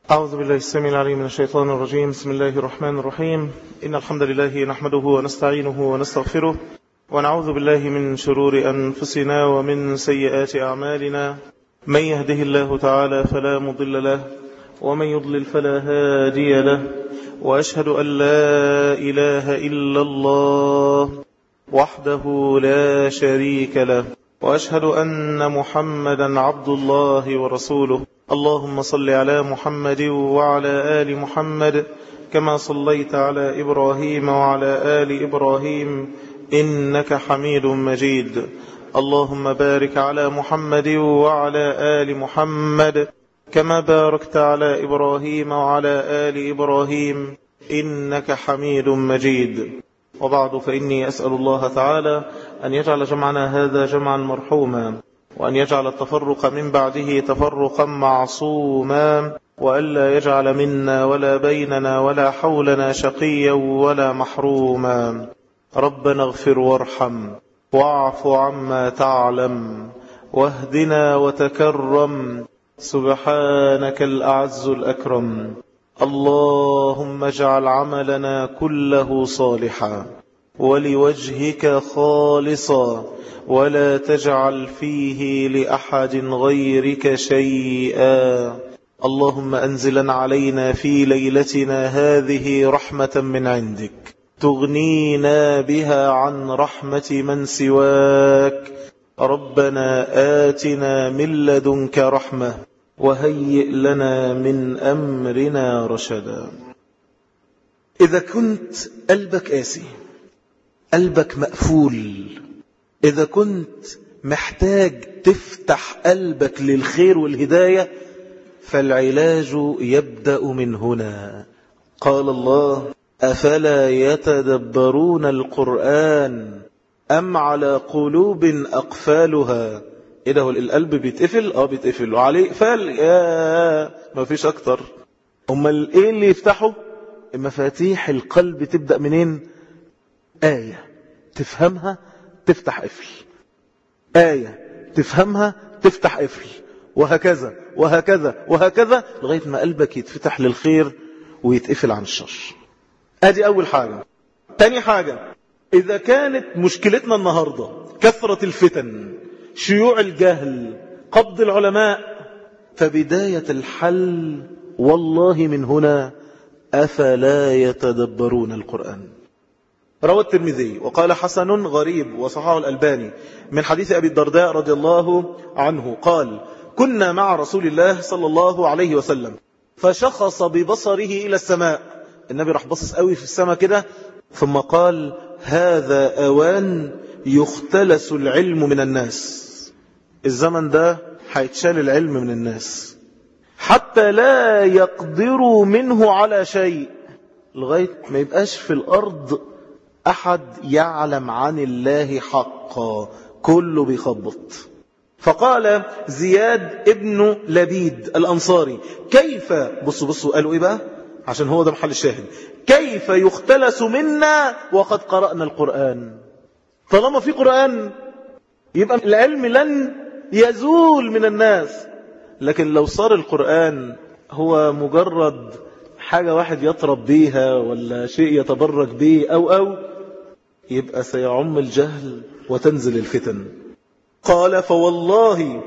أعوذ بالله السميع العليم من الشيطان الرجيم. بسم الله الرحمن الرحيم. إن الحمد لله نحمده ونستعينه ونستغفره ونعوذ بالله من شرور أنفسنا ومن سيئات أعمالنا. من يهده الله تعالى فلا مضل له ومن يضلل فلا هادي له، وأشهد أن لا إله إلا الله وحده لا شريك له، وأشهد أن محمدا عبد الله ورسوله. اللهم صل على محمد وعلى آل محمد كما صليت على إبراهيم وعلى آل إبراهيم إنك حميد مجيد. اللهم بارك على محمد وعلى آل محمد كما باركت على إبراهيم وعلى آل إبراهيم إنك حميد مجيد. وبعد، فإني أسأل الله تعالى أن يجعل جمعنا هذا جمعا مرحوما، وأن يجعل التفرق من بعده تفرقا معصوما، وألا يجعل منا ولا بيننا ولا حولنا شقيا ولا محروما. ربنا اغفر وارحم واعف عما تعلم واهدنا وتكرم، سبحانك الأعز الأكرم. اللهم اجعل عملنا كله صالحا ولوجهك خالصا، ولا تجعل فيه لأحد غيرك شيئا. اللهم أنزلن علينا في ليلتنا هذه رحمة من عندك تغنينا بها عن رحمة من سواك. ربنا آتنا من لدنك رحمة وهيئ لنا من أمرنا رشدا. إذا كنت قلبك قاسي، قلبك مقفول، إذا كنت محتاج تفتح قلبك للخير والهداية، فالعلاج يبدأ من هنا. قال الله: أفلا يتدبرون القرآن أم على قلوب أقفالها. إيه ده؟ القلب بيتقفل؟ بيتقفل وعليه قفال، ما فيش أكتر. أمال إيه اللي يفتحه؟ مفاتيح القلب تبدأ منين؟ آية تفهمها تفتح قفل، آية تفهمها تفتح قفل، وهكذا وهكذا وهكذا لغاية ما قلبك يتفتح للخير ويتقفل عن الشر. ادي أول حاجة. تاني حاجة، إذا كانت مشكلتنا النهاردة كثرة الفتن، شيوع الجهل، قبض العلماء، فبداية الحل والله من هنا: أفلا يتدبرون القرآن. روى الترمذي وقال حسن غريب وصححه الألباني من حديث أبي الدرداء رضي الله عنه قال: كنا مع رسول الله صلى الله عليه وسلم فشخص ببصره إلى السماء. النبي راح بصص قوي في السماء كده، ثم قال: هذا أوان يختلس العلم من الناس. الزمن ده هيتشال العلم من الناس حتى لا يقدروا منه على شيء، لغاية ما يبقاش في الأرض أحد يعلم عن الله حقا، كله بيخبط. فقال زياد ابن لبيد الأنصاري: كيف، بصوا قالوا إيه بقى عشان هو ده محل الشاهد، كيف يختلس منا وقد قرأنا القرآن؟ طالما في قرآن يبقى العلم لن يزول من الناس. لكن لو صار القرآن هو مجرد حاجة واحد يطرب بيها ولا شيء يتبرك به أو يبقى سيعم الجهل وتنزل الفتن. قال: فوالله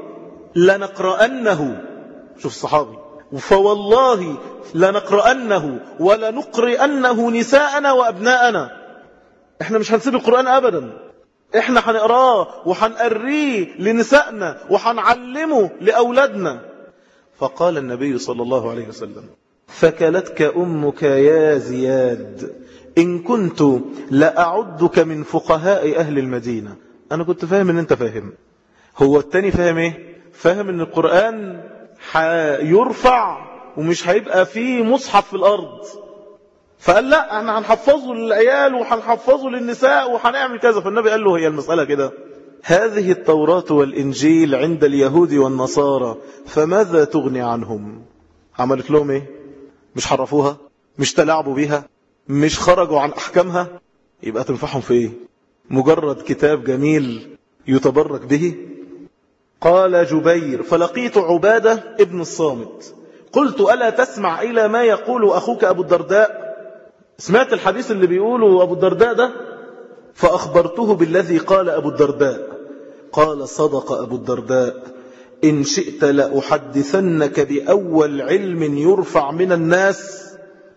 لنقرأنه، شوف الصحابي، فوالله لنقرأنه ولنقرئنه نساءنا وأبناءنا. احنا مش هنسيب القرآن أبدا، احنا هنقراه وهنقريه لنسائنا وهنعلمه لأولادنا. فقال النبي صلى الله عليه وسلم: فكلتك أمك يا زياد، إن كنت لأعدك من فقهاء أهل المدينة. أنا كنت فاهم أن أنت فاهم. هو التاني فاهم إيه؟ فاهم أن القرآن هيرفع ومش هيبقى فيه مصحف في الأرض، فقال لا، احنا هنحفظه للعيال وهنحفظه للنساء وهنعمل كذا. فالنبي قال له: هي المسألة كده؟ هذه التوراة والإنجيل عند اليهود والنصارى، فماذا تغني عنهم؟ عملت لهم إيه؟ مش حرفوها؟ مش تلاعبوا بها؟ مش خرجوا عن أحكامها؟ يبقى تنفعهم في إيه؟ مجرد كتاب جميل يتبرك به. قال جبير: فلقيت عبادة ابن الصامت قلت ألا تسمع إلى ما يقول أخوك أبو الدرداء؟ سمعت الحديث اللي بيقوله أبو الدرداء ده؟ فأخبرته بالذي قال أبو الدرداء. قال صدق أبو الدرداء إن شئت لأحدثنك بأول علم يرفع من الناس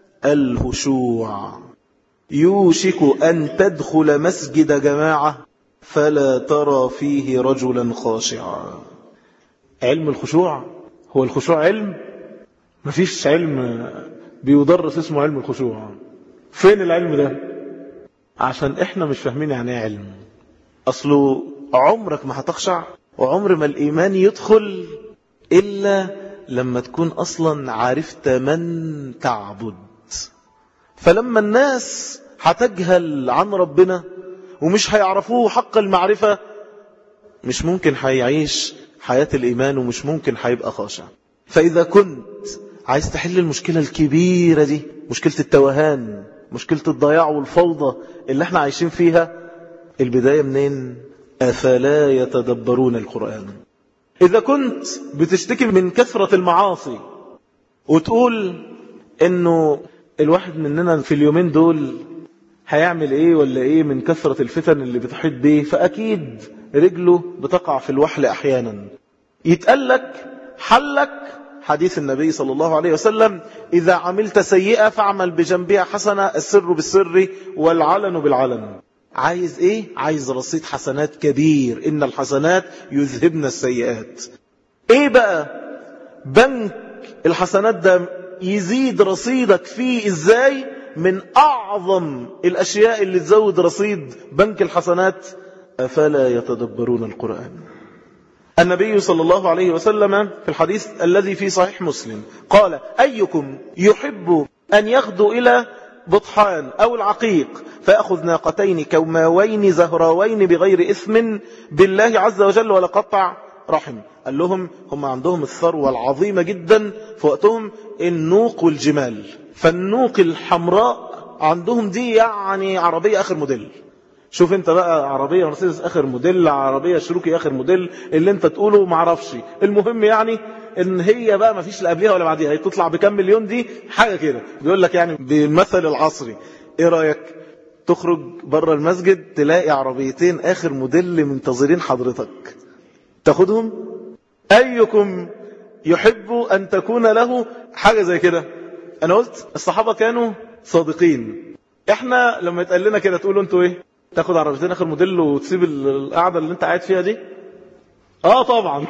الخشوع. يوشك أن تدخل مسجد جماعة فلا ترى فيه رجلا خاشعا. علم الخشوع. هو الخشوع علم؟ مفيش علم بيدرس اسمه علم الخشوع. فين العلم ده؟ عشان احنا مش فاهمين يعني ايه علم. اصله عمرك ما هتخشع وعمر ما الإيمان يدخل إلا لما تكون أصلا عرفت من تعبد. فلما الناس هتجهل عن ربنا ومش هيعرفوه حق المعرفة مش ممكن هيعيش حياة الإيمان ومش ممكن هيبقى خاشع. فإذا كنت عايز تحل المشكلة الكبيرة دي، مشكلة التوهان، مشكلة الضياع والفوضى اللي احنا عايشين فيها، البداية منين؟ أفلا يتدبرون القرآن. إذا كنت بتشتكي من كثرة المعاصي وتقول إنه الواحد مننا في اليومين دول هيعمل إيه ولا إيه من كثرة الفتن اللي بتحيط به، فأكيد رجله بتقع في الوحل أحيانا. يتقلك حلك حديث النبي صلى الله عليه وسلم إذا عملت سيئة فاعمل بجنبها حسنة، السر بالسر والعلن بالعلن. عايز ايه؟ عايز رصيد حسنات كبير، إن الحسنات يذهبن السيئات. ايه بقى بنك الحسنات ده يزيد رصيدك فيه ازاي؟ من أعظم الأشياء اللي تزود رصيد بنك الحسنات أفلا يتدبرون القرآن. النبي صلى الله عليه وسلم في الحديث الذي في صحيح مسلم قال أيكم يحب أن يغدو إلى بطحان أو العقيق فأخذ ناقتين كوماوين زهراوين بغير إثم بالله عز وجل ولا قطع رحم. قال لهم هم عندهم الثروة العظيمة جدا في وقتهم النوق والجمال، فالنوق الحمراء عندهم دي يعني عربية آخر موديل. شوف انت بقى عربية مرسيدس آخر موديل، عربية شروكي آخر موديل، اللي انت تقوله معرفش، المهم يعني ان هي بقى ما فيش لا قبلها ولا بعديها، هي تطلع بكم مليون دي حاجة كده. بيقول لك يعني بالمثل العصري، ايه رأيك تخرج بره المسجد تلاقي عربيتين آخر موديل منتظرين حضرتك، تاخدهم؟ أيكم يحب أن تكون له حاجة زي كده؟ أنا قلت الصحابة كانوا صادقين. احنا لما يتقال لنا كده تقولوا انتوا ايه؟ تاخد عربيتين آخر موديل وتسيب القعدة اللي انت قاعد فيها دي؟ طبعا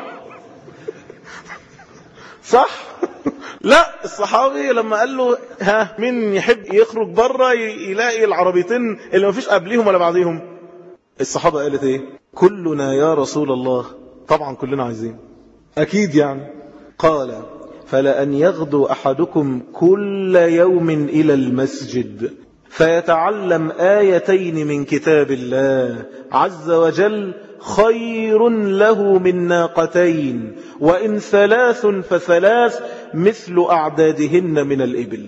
صح. لا، الصحابي لما قال له مين يحب يخرج بره يلاقي العربيتين اللي ما فيش قبليهم ولا بعديهم، الصحابة قالت ايه؟ كلنا يا رسول الله. طبعا كلنا عايزين اكيد يعني. قال فلأن يغدو أحدكم كل يوم إلى المسجد فيتعلم آيتين من كتاب الله عز وجل خير له من ناقتين، وإن ثلاث فثلاث مثل أعدادهن من الإبل.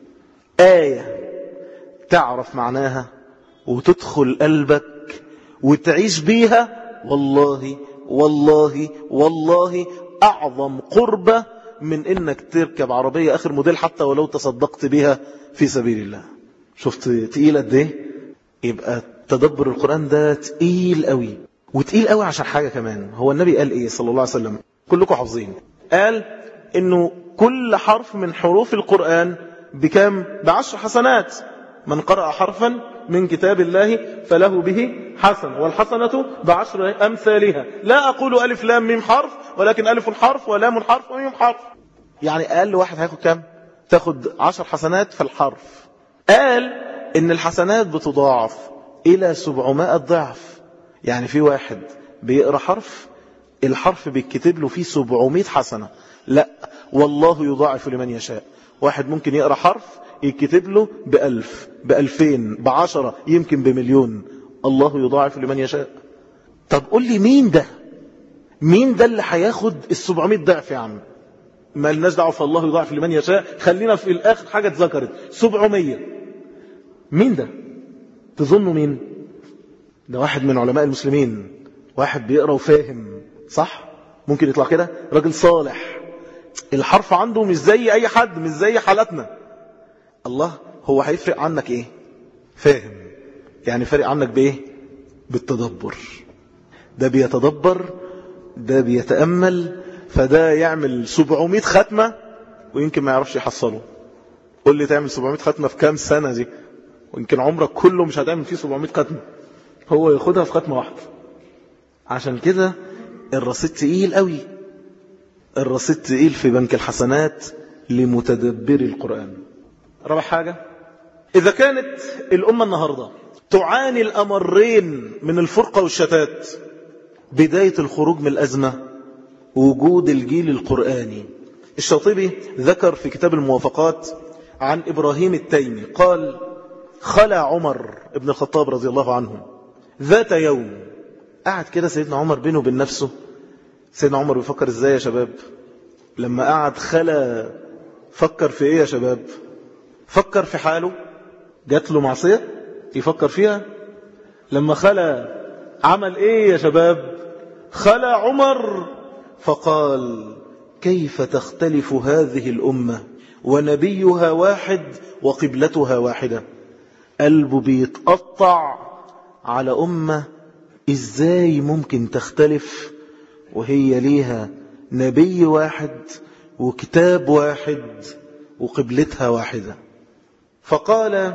آية تعرف معناها وتدخل قلبك وتعيش بيها، والله والله والله أعظم قربة من إنك تركب عربية آخر موديل حتى ولو تصدقت بها في سبيل الله. شفت تقيل قد ايه؟ يبقى تدبر القرآن ده تقيل قوي، وتقيل قوي عشان حاجة كمان. هو النبي قال ايه صلى الله عليه وسلم؟ كلكم حافظين، قال انه كل حرف من حروف القرآن بكام؟ ب10 حسنات. من قرأ حرفا من كتاب الله فله به حسن، والحسنة ب10 أمثالها. لا أقول ألف لام ميم حرف، ولكن ألف حرف ولام حرف وميم حرف. يعني أقل واحد هياخد كام؟ تاخد 10 حسنات في الحرف. قال إن الحسنات بتضاعف إلى 700 ضعف. يعني في واحد بيقرأ حرف، الحرف بيتكتب له فيه 700 حسنة. لا، والله يضاعف لمن يشاء. واحد ممكن يقرأ حرف يكتب له ب1000 ب2000 ب10 يمكن بمليون. الله يضاعف لمن يشاء. طب قول لي مين ده؟ مين ده اللي هياخد 700 ضعف يا عم؟ ما لناش دعوه، فالله يضاعف لمن يشاء. خلينا في الآخر حاجة اتذكرت 700. مين ده؟ تظنوا مين؟ ده واحد من علماء المسلمين، واحد بيقرأ وفاهم، صح؟ ممكن يطلع كده راجل صالح الحرف عنده مش زي أي حد، مش زي حالتنا. الله هو هيفرق عنك إيه؟ فاهم يعني فارق عنك بإيه؟ بالتدبر. ده بيتدبر، ده بيتأمل، فده يعمل 700 ختمة ويمكن ما يعرفش يحصله. قول لي تعمل 700 ختمة في كام سنة دي؟ ويمكن عمرك كله مش هتعمل فيه 700 ختمة، هو ياخدها في ختمة واحدة. عشان كده الرصيد تقيل قوي، الرصيد تقيل في بنك الحسنات لمتدبر القرآن. رابع حاجة، إذا كانت الأمة النهاردة تعاني الأمرين من الفرقة والشتات، بداية الخروج من الأزمة وجود الجيل القرآني. الشاطبي ذكر في كتاب الموافقات عن إبراهيم التيمي قال: خلع عمر ابن الخطاب رضي الله عنه ذات يوم، قعد كده سيدنا عمر بينه وبين نفسه. سيدنا عمر بيفكر ازاي يا شباب؟ لما قعد خلى فكر في ايه يا شباب؟ فكر في حاله، جات له معصية يفكر فيها. لما خلى عمل ايه يا شباب؟ خلى عمر فقال: كيف تختلف هذه الأمة ونبيها واحد وقبلتها واحدة؟ قلبه بيتقطع على أمة ازاي ممكن تختلف وهي ليها نبي واحد وكتاب واحد وقبلتها واحدة. فقال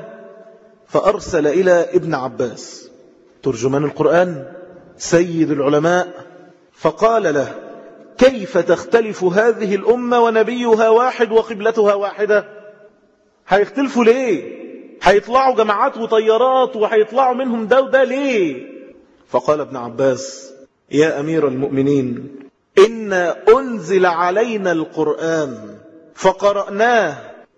فأرسل إلى ابن عباس ترجمان القرآن سيد العلماء، فقال له: كيف تختلف هذه الأمة ونبيها واحد وقبلتها واحدة؟ هيختلفوا ليه؟ هيطلعوا جماعات وطيارات وهيطلعوا منهم ده وده ليه؟ فقال ابن عباس: يا أمير المؤمنين، إن أنزل علينا القرآن فقرأناه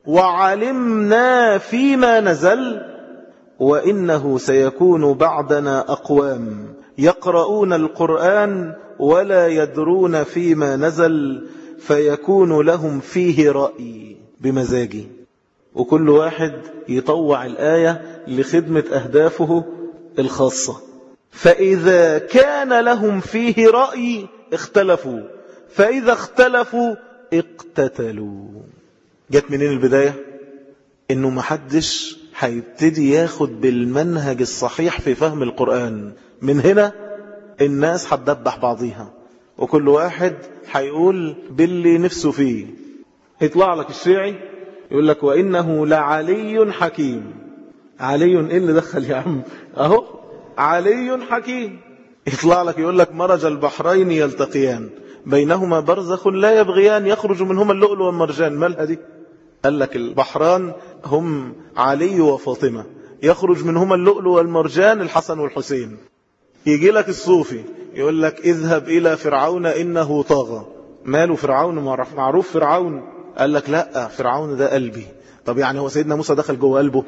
وعلمنا فيما نزل، وإنه سيكون بعدنا أقوام يقرؤون القرآن ولا يدرون فيما نزل، فيكون لهم فيه رأي بمزاجي، وكل واحد يطوع الآية لخدمة أهدافه الخاصة. فإذا كان لهم فيه رأي اختلفوا، فإذا اختلفوا اقتتلوا. جت منين البداية؟ إنه محدش هيبتدي ياخد بالمنهج الصحيح في فهم القرآن. من هنا الناس هتدبح بعضيها، وكل واحد هيقول باللي نفسه فيه. يطلع لك الشيعي يقول لك: وإنه لعلي حكيم. علي إيه اللي دخل يا عم؟ أهو علي حكيم. يطلع لك يقول لك: مرج البحرين يلتقيان بينهما برزخ لا يبغيان يخرج منهما اللؤلؤ والمرجان. مالها دي؟ قال لك البحران هم علي وفاطمة، يخرج منهما اللؤلؤ والمرجان الحسن والحسين. يجي لك الصوفي يقول لك: اذهب إلى فرعون إنه طاغى. ماله فرعون؟ معروف فرعون. قال لك: لا، فرعون ده قلبي. طب يعني هو سيدنا موسى دخل جوه قلبه؟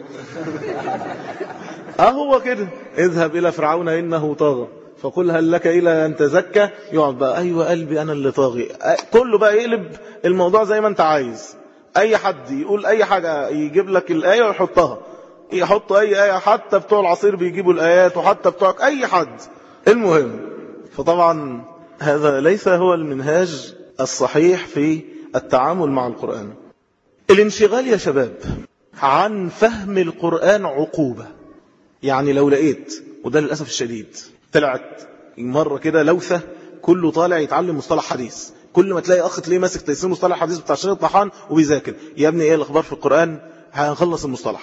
هو كده: اذهب إلى فرعون إنه طاغى فقل هل لك إلى أن تزكى. يقعد بقى: أيوة قلبي أنا اللي طاغي. كله بقى يقلب الموضوع زي ما أنت عايز. أي حد يقول أي حاجة يجيب لك الآية ويحطها، يحطوا أي آية، حتى بتوع العصير بيجيبوا الآيات، وحتى بتوع أي حد. المهم، فطبعا هذا ليس هو المنهاج الصحيح في التعامل مع القرآن. الانشغال يا شباب عن فهم القرآن عقوبة. يعني لو لقيت، وده للأسف الشديد، طلعت مرة كده لوثة كله طالع يتعلم مصطلح حديث، كل ما تلاقي أخ تلاقيه ماسك تيسير مصطلح حديث بتاع شريط طحان وبيذاكر. يا ابني ايه الأخبار في القرآن؟ هنخلص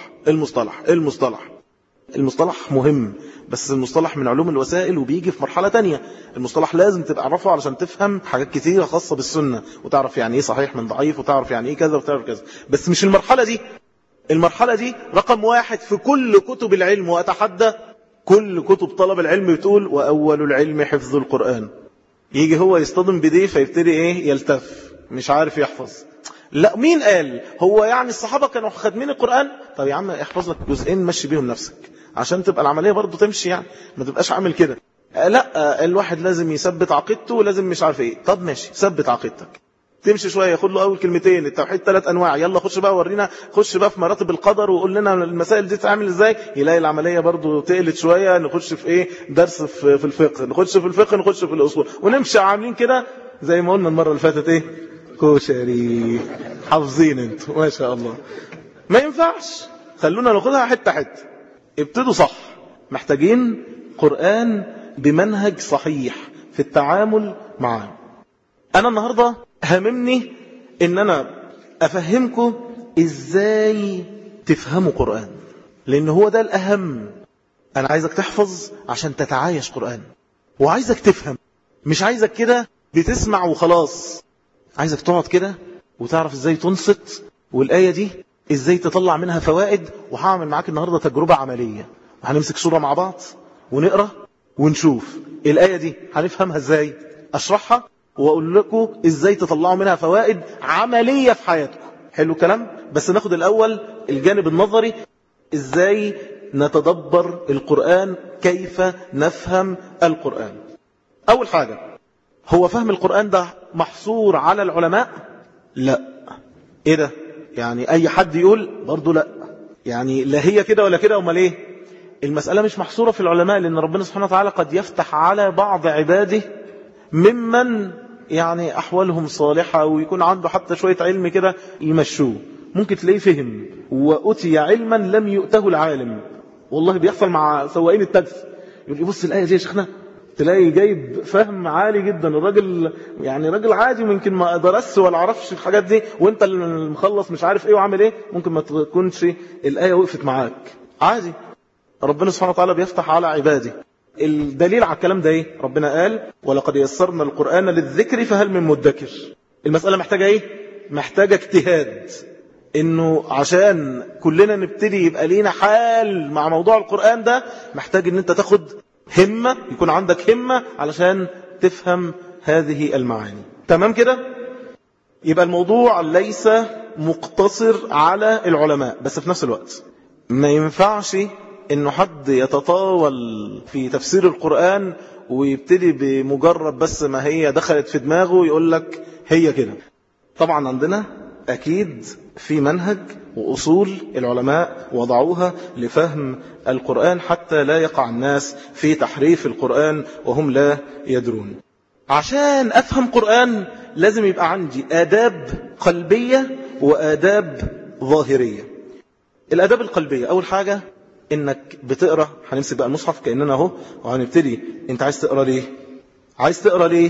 المصطلح مهم، بس المصطلح من علوم الوسائل وبيجي في مرحلة تانية. المصطلح لازم تبقى عرفه علشان تفهم حاجات كتيرة خاصة بالسنة، وتعرف يعني ايه صحيح من ضعيف، وتعرف يعني ايه كذا وتعرف كذا. بس مش المرحلة دي. المرحلة دي رقم 1 في كل كتب العلم، وأتحدى كل كتب طلب العلم بتقول: وأول العلم حفظ القرآن. يجي هو يصطدم بديه فيبتدي ايه؟ يلتف، مش عارف يحفظ. لا، مين قال؟ هو يعني الصحابة كانوا خادمين القرآن؟ طب يا عم احفظ لك جزئين مشي بيهم نفسك عشان تبقى العملية برضو تمشي، يعني ما تبقاش عامل كده. لا، الواحد لازم يثبت عقيدته ولازم مش عارف ايه. طب ماشي، ثبت عقيدتك، تمشي شوية، خد له أول كلمتين التوحيد 3 أنواع، يلا خش بقى ورينا، خش بقى في مراتب القدر وقول لنا المسائل دي تعمل ازاي. يلاقي العملية برضو تقلت شوية، نخش في ايه؟ درس في الفقه، نخش في الفقه، نخش في الأصول، ونمشي عاملين كده زي ما قلنا المرة اللي فاتت ايه؟ كشري. حافظين انتوا ما شاء الله. ما ينفعش، خلونا ناخدها حتة حتة. ابتدوا صح. محتاجين قرآن بمنهج صحيح في التعامل معاه. انا النهاردة هممني ان انا افهمكم ازاي تفهموا قرآن، لان هو ده الاهم. انا عايزك تحفظ عشان تتعايش قرآن، وعايزك تفهم، مش عايزك كده بتسمع وخلاص. عايزك تقعد كده وتعرف ازاي تنصت، والآية دي ازاي تطلع منها فوائد. وهعمل معاك النهاردة تجربة عملية، وهنمسك سورة مع بعض ونقرأ ونشوف الآية دي هنفهمها ازاي. اشرحها واقول لكم ازاي تطلعوا منها فوائد عملية في حياتكم. حلو الكلام؟ بس ناخد الاول الجانب النظري، ازاي نتدبر القرآن، كيف نفهم القرآن. اول حاجة، هو فهم القرآن ده محصور على العلماء؟ لا. ايه ده؟ يعني اي حد يقول؟ برضو لا. يعني لا هي كده ولا كده. امال ايه؟ المسألة مش محصورة في العلماء، لان ربنا سبحانه وتعالى قد يفتح على بعض عباده ممن يعني احوالهم صالحة ويكون عنده حتى شوية علم كده يمشوه. ممكن تلاقيه فهم وأتي علما لم يؤته العالم. والله بيحصل مع سواقين التاكسي، يقول يبص الآية دي يا شيخنا، تلاقي جايب فهم عالي جدا. الراجل يعني راجل عادي، ممكن ما درس ولا عرفش الحاجات دي، وانت المخلص مش عارف ايه وعامل ايه. ممكن ما تكونش الآية وقفت معاك عادي. ربنا سبحانه وتعالى بيفتح على عباده. الدليل على الكلام ده ايه؟ ربنا قال ولقد يسرنا القرآن للذكر فهل من مدكر. المسألة محتاجة ايه؟ محتاجة اجتهاد، انه عشان كلنا نبتدي يبقى لينا حال مع موضوع القرآن ده، محتاج ان انت تاخد همة، يكون عندك همة علشان تفهم هذه المعاني. تمام كده؟ يبقى الموضوع ليس مقتصر على العلماء، بس في نفس الوقت ما ينفعش انه حد يتطاول في تفسير القرآن ويبتدي بمجرد بس ما هي دخلت في دماغه يقول لك هي كده. طبعا عندنا أكيد في منهج وأصول العلماء وضعوها لفهم القرآن حتى لا يقع الناس في تحريف القرآن وهم لا يدرون. عشان أفهم قرآن لازم يبقى عندي آداب قلبية وآداب ظاهرية. الآداب القلبية، أول حاجة إنك بتقرأ. هنمسك بقى المصحف كأننا اهو وهنبتدي. أنت عايز تقرأ ليه؟ عايز تقرأ ليه؟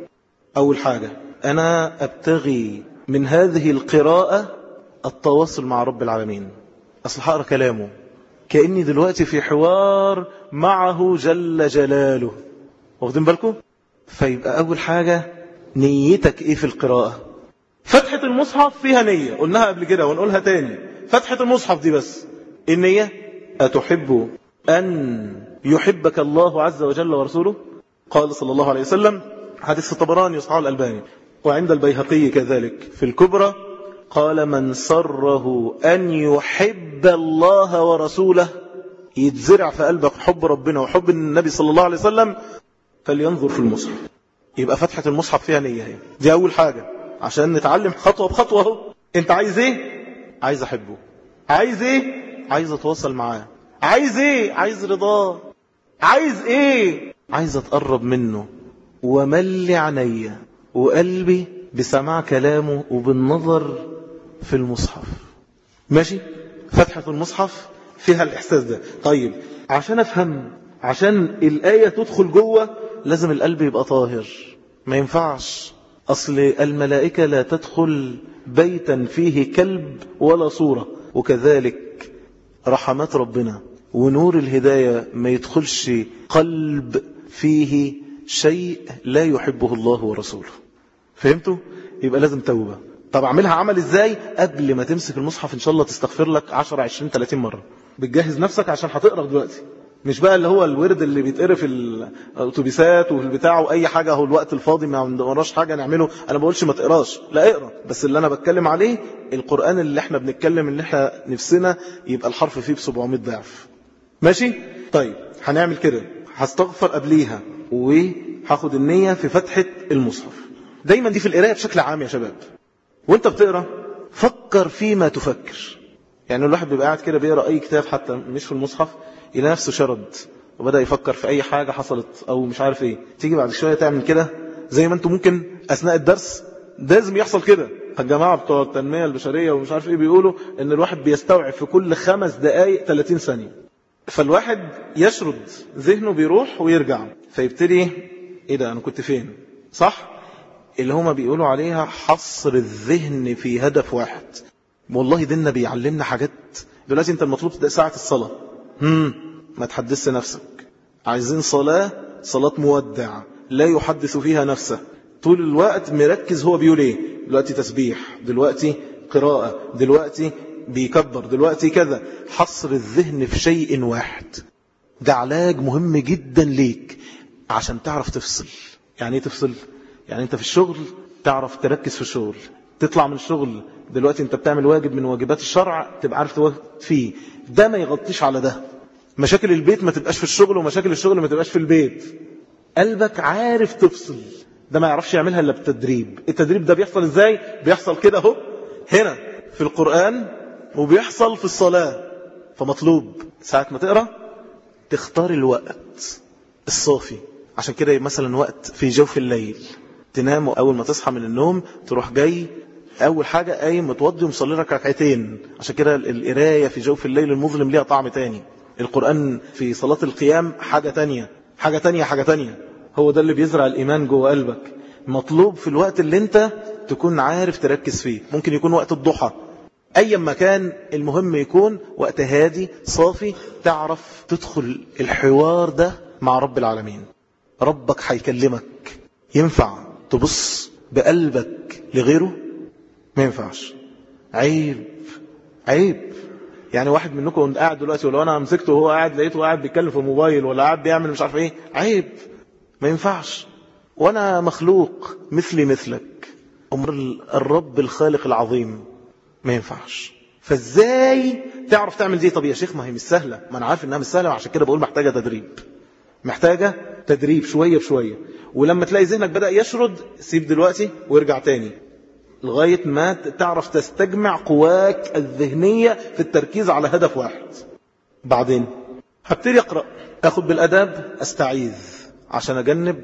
أول حاجة، أنا أبتغي من هذه القراءة التواصل مع رب العالمين. أصل هقرأ كلامه كأني دلوقتي في حوار معه جل جلاله. واخدين بالكم؟ فيبقى أول حاجة نيتك إيه في القراءة؟ فتحة المصحف فيها نية، قلناها قبل كده ونقولها تاني. فتحة المصحف دي بس النية، أتحب أن يحبك الله عز وجل ورسوله؟ قال صلى الله عليه وسلم، حديث الطبراني وصححه الألباني وعند البيهقي كذلك في الكبرى، قال من سره أن يحب الله ورسوله، يتزرع في قلبك حب ربنا وحب النبي صلى الله عليه وسلم، فلينظر في المصحف. يبقى فتحة المصحف فيها نية هي. دي أول حاجة عشان نتعلم خطوة بخطوة اهو. انت عايز ايه؟ عايز احبه. عايز ايه؟ عايز اتواصل معاه. عايز ايه؟ عايز رضاه. عايز ايه؟ عايز اتقرب منه وملي عينيا وقلبي بسماع كلامه وبالنظر في المصحف. ماشي؟ فتحة المصحف فيها الإحساس ده. طيب عشان أفهم، عشان الآية تدخل جوه، لازم القلب يبقى طاهر. ما ينفعش، أصل الملائكة لا تدخل بيتا فيه كلب ولا صورة، وكذلك رحمات ربنا ونور الهداية ما يدخلش قلب فيه شيء لا يحبه الله ورسوله. فهمتوا؟ يبقى لازم توبة. طب اعملها عمل ازاي؟ قبل ما تمسك المصحف ان شاء الله تستغفر لك 10 20 30 مرة. بتجهز نفسك عشان هتقرأ دلوقتي، مش بقى اللي هو الورد اللي بيتقرأ في الأوتوبيسات وفي البتاع وأي حاجة. هو الوقت الفاضي ما وراش حاجة نعمله. أنا بقولش ما تقراش، لا اقرأ، بس اللي أنا بتكلم عليه القرآن اللي احنا بنتكلم اللي احنا نفسنا يبقى الحرف فيه ب700 ضعف. ماشي؟ طيب هنعمل كده. هستغفر قبليها وهاخد النية في فتحة المصحف. دايما دي في القراءة بشكل عام يا شباب. وانت بتقرأ فكر فيما تفكر. يعني الواحد بيبقى قاعد كده بيقرأ أي كتاب حتى مش في المصحف، إلى نفسه شرد وبدأ يفكر في أي حاجة حصلت أو مش عارف إيه. تيجي بعد شوية تعمل كده زي ما أنتم ممكن أثناء الدرس لازم يحصل كده. الجماعة بتوع التنمية البشرية ومش عارف ايه بيقولوا ان الواحد بيستوعب في كل 5 دقائق 30 ثانية. فالواحد يشرد ذهنه بيروح ويرجع، فيبتدي ايه ده انا كنت فين؟ صح؟ اللي هما بيقولوا عليها حصر الذهن في هدف واحد. والله ديننا بيعلمنا حاجات. دلوقتي انت المطلوب تبدأ ساعة الصلاة، ما تحدثش نفسك. عايزين صلاة مودع لا يحدث فيها نفسه، طول الوقت مركز هو بيقول ايه. دلوقتي تسبيح، دلوقتي قراءة، دلوقتي بيكبر، دلوقتي كذا. حصر الذهن في شيء واحد ده علاج مهم جدا ليك عشان تعرف تفصل. يعني ايه تفصل؟ يعني انت في الشغل تعرف تركز في الشغل، تطلع من الشغل دلوقتي انت بتعمل واجب من واجبات الشرع تبقى عارف توقف فيه، ده ما يغطيش على ده. مشاكل البيت ما تبقاش في الشغل، ومشاكل الشغل ما تبقاش في البيت. قلبك عارف تفصل، ده ما يعرفش يعملها الا بالتدريب. التدريب ده بيحصل ازاي؟ بيحصل كده اهو هنا في القرآن، وبيحصل في الصلاة. فمطلوب ساعة ما تقرأ تختار الوقت الصافي. عشان كده مثلا وقت في جوف الليل تنام، أول ما تصحى من النوم تروح جاي أول حاجة قايم متوضي ومصلي لك ركعتين. عشان كده القراية في جوف الليل المظلم ليها طعم تاني. القرآن في صلاة القيام حاجة تانية، حاجة تانية، حاجة تانية. هو ده اللي بيزرع الإيمان جوه قلبك. مطلوب في الوقت اللي انت تكون عارف تركز فيه. ممكن يكون وقت الضحى، أي مكان، المهم يكون وقت هادي صافي، تعرف تدخل الحوار ده مع رب العالمين. ربك هيكلمك. ينفع تبص بقلبك لغيره؟ ما ينفعش. عيب عيب. يعني واحد منكم قاعد دلوقتي ولو انا مسكته وهو قاعد لقيته قاعد بيتكلم في الموبايل ولا قاعد بيعمل مش عارف ايه، عيب. ما ينفعش. وانا مخلوق مثلي مثلك، امر الرب الخالق العظيم، ما ينفعش. فازاي تعرف تعمل دي؟ طب يا شيخ ما هي مش سهله. ما انا عارف انها مش سهله، وعشان كده بقول محتاجه تدريب. محتاجه تدريب شويه بشويه. ولما تلاقي ذهنك بدأ يشرد سيب دلوقتي وارجع تاني لغاية ما تعرف تستجمع قواك الذهنية في التركيز على هدف واحد. بعدين هبتدي أقرأ، أخذ بالأداب، أستعيذ عشان أجنب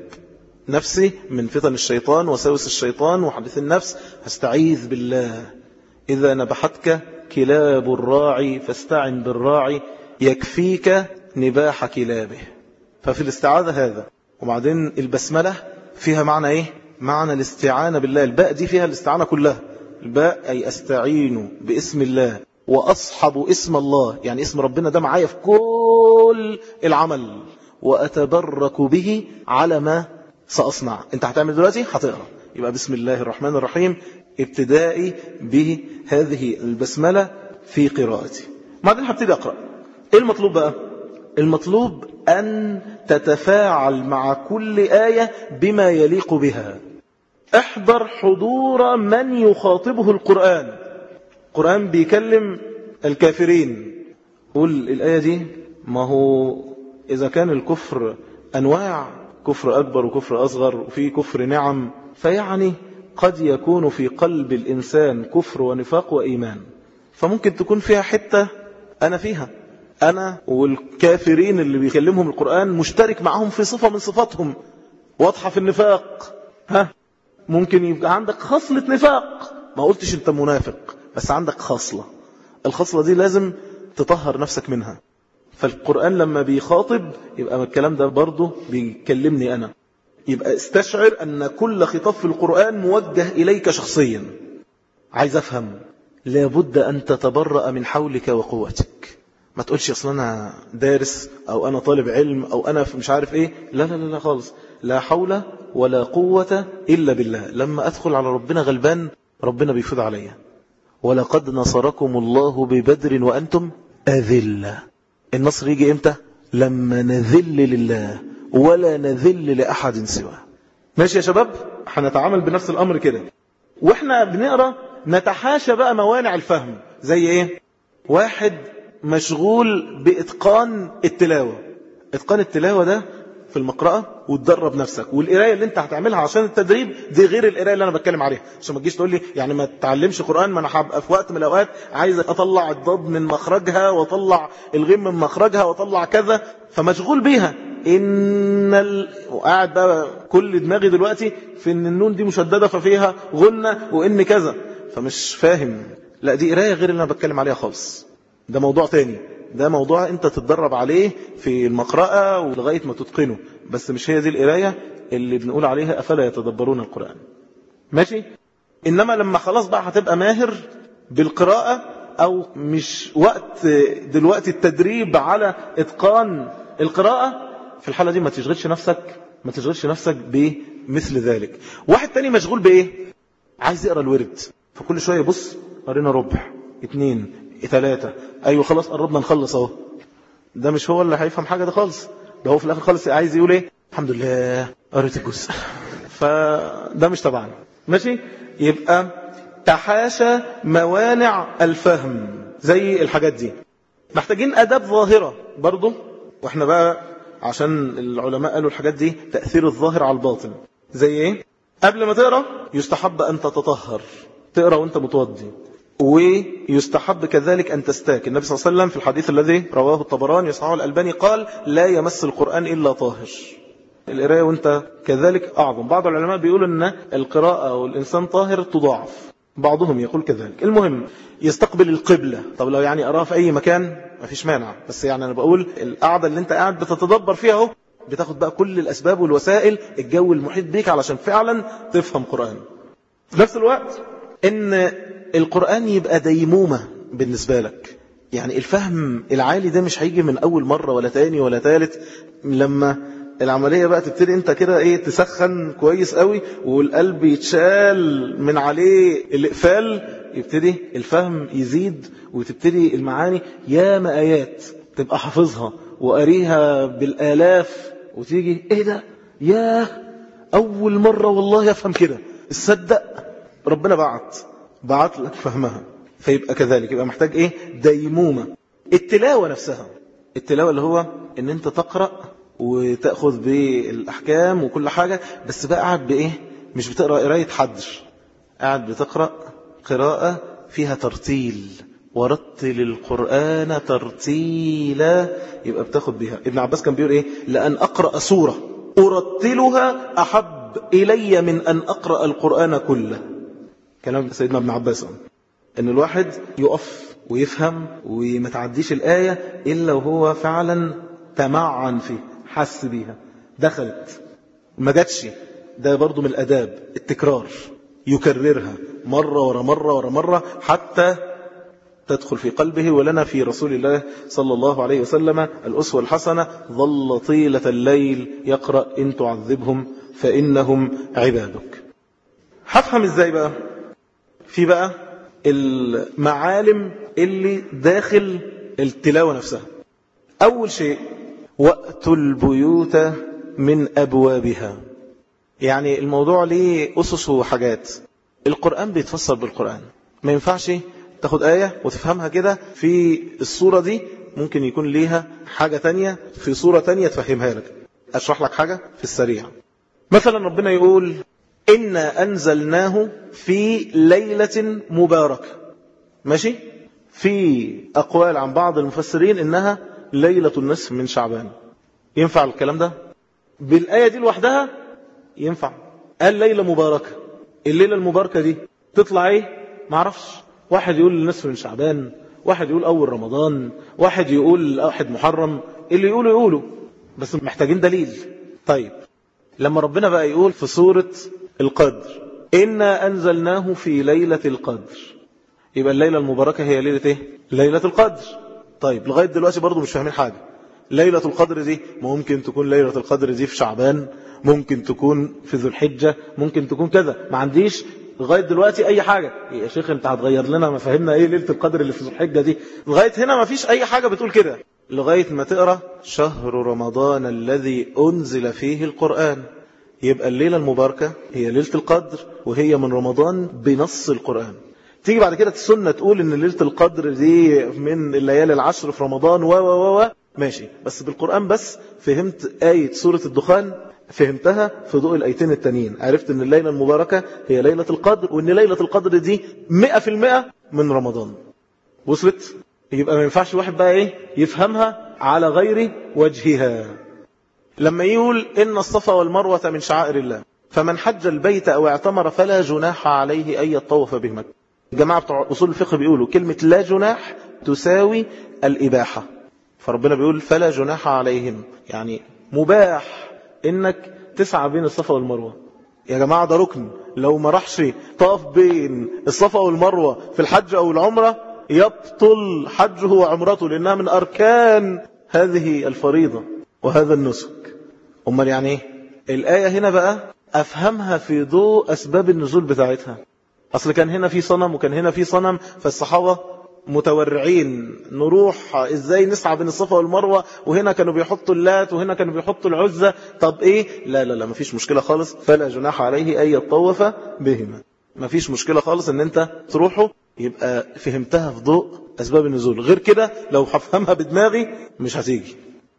نفسي من فتن الشيطان وسوس الشيطان وحديث النفس. هستعيذ بالله. إذا نبحتك كلاب الراعي فاستعن بالراعي يكفيك نباح كلابه. ففي الاستعاذة هذا. وبعدين البسملة فيها معنى إيه؟ معنى الاستعانة بالله. الباء دي فيها الاستعانة كلها. الباء أي أستعين باسم الله وأصحب اسم الله، يعني اسم ربنا ده معايا في كل العمل، وأتبرك به على ما سأصنع. انت هتعمل دلوقتي هتقرأ، يبقى بسم الله الرحمن الرحيم ابتدائي بهذه البسملة في قراءتي. بعدين هبتدي أقرأ. ايه المطلوب بقى؟ المطلوب أن تتفاعل مع كل آية بما يليق بها. احضر حضور من يخاطبه القرآن. القرآن بيكلم الكافرين. قول الآية دي، ما هو إذا كان الكفر أنواع، كفر أكبر وكفر أصغر وفي كفر نعم، فيعني قد يكون في قلب الإنسان كفر ونفاق وإيمان. فممكن تكون فيها حتة أنا فيها، أنا والكافرين اللي بيكلمهم القرآن مشترك معهم في صفة من صفاتهم واضحة في النفاق. ممكن يبقى عندك خصلة نفاق، ما قلتش انت منافق، بس عندك خصلة. الخصلة دي لازم تطهر نفسك منها. فالقرآن لما بيخاطب يبقى الكلام ده برضه بيكلمني أنا. يبقى استشعر أن كل خطاب في القرآن موجه إليك شخصيا. عايز أفهم، لابد أن تتبرأ من حولك وقوتك. ما تقولش أصلا أنا دارس أو أنا طالب علم أو أنا مش عارف إيه. لا لا لا خالص. لا حول ولا قوة إلا بالله. لما أدخل على ربنا غلبان ربنا بيفض عليا. ولقد نصركم الله ببدر وأنتم أذلة. النصر يجي إمتى؟ لما نذل لله ولا نذل لأحد سواه. ماشي يا شباب؟ هنتعامل بنفس الأمر كده. وإحنا بنقرأ نتحاشى بقى موانع الفهم. زي إيه؟ واحد مشغول بإتقان التلاوة. إتقان التلاوة ده في المقرأة وتدرب نفسك. والقراية اللي انت هتعملها عشان التدريب دي غير القراية اللي انا بتكلم عليها. عشان ما تجيش تقول لي يعني ما تتعلمش قرآن، ما انا هبقى في وقت من الاوقات عايز اطلع الضاد من مخرجها واطلع الغين من مخرجها واطلع كذا، فمشغول بيها. وقاعد بقى كل دماغي دلوقتي في ان النون دي مشددة ففيها غنة وان كذا، فمش فاهم. لا، دي قراية غير اللي انا بتكلم عليها خالص، ده موضوع تاني، ده موضوع انت تتدرب عليه في المقرأة ولغاية ما تتقنه، بس مش هي دي القراية اللي بنقول عليها أفلا يتدبرون القرآن. ماشي؟ إنما لما خلاص بقى هتبقى ماهر بالقراءة، أو مش وقت دلوقتي التدريب على إتقان القراءة، في الحالة دي ما تشغلش نفسك بمثل ذلك. واحد تاني مشغول بإيه؟ عايز يقرأ الورد، فكل شوية يبص، قرينا ربع 2 3، أيوة خلاص قربنا نخلص اهو. ده مش هو اللي هيفهم حاجة ده خالص، ده هو في الآخر خالص عايز يقول إيه؟ الحمد لله قريت الجزء. فده مش تبعنا. ماشي؟ يبقى تحاشى موانع الفهم زي الحاجات دي. محتاجين أداب ظاهرة برضو، واحنا بقى عشان العلماء قالوا الحاجات دي تأثير الظاهر على الباطن. زي ايه؟ قبل ما تقرأ يستحب أن تتطهر، تقرأ وانت متوضي، ويستحب كذلك أن تستاك. النبي صلى الله عليه وسلم في الحديث الذي رواه الطبراني يصححه الألباني قال لا يمس القرآن إلا طاهر. القراءة وانت كذلك أعظم. بعض العلماء بيقولوا أن القراءة والإنسان طاهر تضاعف، بعضهم يقول كذلك. المهم يستقبل القبلة. طب لو يعني أراها في أي مكان ما فيش مانع، بس يعني أنا بقول القعدة اللي انت قاعد بتتدبر فيها اهو، بتاخد بقى كل الأسباب والوسائل، الجو المحيط بيك علشان فعلا تفهم قرآن. في نفس الوقت ان القرآن يبقى ديمومة بالنسبة لك، يعني الفهم العالي ده مش هيجي من أول مرة ولا تاني ولا تالت. لما العملية بقى تبتدي انت كده ايه تسخن كويس قوي، والقلب يتشال من عليه الإقفال، يبتدي الفهم يزيد، وتبتدي المعاني ياما آيات تبقى حافظها وقريها بالآلاف، وتيجي ايه ده، ياه أول مرة والله يفهم كده. تصدق ربنا بعت لك فهمها. فيبقى كذلك، يبقى محتاج ايه؟ ديمومة. التلاوة نفسها، التلاوة اللي هو ان انت تقرأ وتأخذ بالأحكام وكل حاجة، بس بقى قاعد بإيه؟ مش بتقرأ قراية حدر، قاعد بتقرأ قراءة فيها ترتيل، ورتل القرآن ترتيلا، يبقى بتاخد بها. ابن عباس كان بيقول إيه؟ لأن أقرأ سورة أرتلها أحب إلي من أن أقرأ القرآن كله. كلام سيدنا ابن عباس، أن الواحد يقف ويفهم وما تعديش الآية إلا وهو فعلا تمعن فيه، حس بيها، دخلت ما جاتش. ده برضو من الأداب التكرار، يكررها مرة ورا مرة ورا مرة حتى تدخل في قلبه. ولنا في رسول الله صلى الله عليه وسلم الأسوة الحسنة، ظل طيلة الليل يقرأ إن تعذبهم فإنهم عبادك. هفهم إزاي بقى؟ في بقى المعالم اللي داخل التلاوة نفسها. أول شيء وأتوا البيوت من أبوابها. يعني الموضوع ليه أسس وحاجات. القرآن بيتفسر بالقرآن، ما ينفعش تاخد آية وتفهمها كده في الصورة دي، ممكن يكون ليها حاجة تانية في صورة تانية تفهمها لك. أشرح لك حاجة في السريع. مثلا ربنا يقول إنا أنزلناه في ليلة مباركة. ماشي؟ في أقوال عن بعض المفسرين إنها ليلة النصف من شعبان. ينفع الكلام ده؟ بالآية دي لوحدها ينفع. قال ليلة مباركة، الليلة المباركة دي تطلع ايه؟ معرفش. واحد يقول النصف من شعبان، واحد يقول أول رمضان، واحد يقول 1 محرم، اللي يقولوا بس محتاجين دليل. طيب لما ربنا بقى يقول في سورة القدر إنا أنزلناه في ليلة القدر، يبقى الليلة المباركة هي ليلة ايه؟ ليلة القدر. طيب لغاية دلوقتي برضو مش فاهمين حاجة. ليلة القدر دي ممكن تكون ليلة القدر دي في شعبان، ممكن تكون في ذو الحجة، ممكن تكون كذا. ما عنديش لغاية دلوقتي أي حاجة. يا شيخ أنت هتغير لنا، ما فهمنا إيه ليلة القدر اللي في ذو الحجة دي. لغاية هنا ما فيش أي حاجة بتقول كده، لغاية ما تقرأ شهر رمضان الذي أنزل فيه القرآن. يبقى الليلة المباركة هي ليلة القدر، وهي من رمضان بنص القرآن. تيجي بعد كده السنة تقول إن ليلة القدر دي من الليالي العشر في رمضان ماشي، بس بالقرآن. بس فهمت آية سورة الدخان، فهمتها في ضوء الآيتين التانيين، عرفت ان الليلة المباركة هي ليلة القدر، وان ليلة القدر دي 100% من رمضان. وصلت؟ يبقى ما ينفعش واحد بقى ايه يفهمها على غير وجهها. لما يقول إن الصفا والمروة من شعائر الله فمن حج البيت أو اعتمر فلا جناح عليه أن يطوف بهما. الجماعة بتوع أصول الفقه بيقولوا كلمة لا جناح تساوي الإباحة، فربنا بيقول فلا جناح عليهم، يعني مباح إنك تسعى بين الصفا والمروة. يا جماعة ده ركن، لو ما راحش طاف بين الصفا والمروة في الحج أو العمرة يبطل حجه وعمرته، لأنها من أركان هذه الفريضة وهذا النسك. أمال يعني إيه؟ الآية هنا بقى أفهمها في ضوء أسباب النزول بتاعتها. أصل كان هنا في صنم وكان هنا في صنم، فالصحابة متورعين نروح إزاي نسعى بين الصفا والمروة، وهنا كانوا بيحطوا اللات وهنا كانوا بيحطوا العزة. طب إيه؟ لا لا لا، مفيش مشكلة خالص، فلا جناح عليه أن يطوف بهما. مفيش مشكلة خالص إن أنت تروحوا، يبقى فهمتها في ضوء أسباب النزول. غير كده لو هفهمها بدماغي مش هتيجي.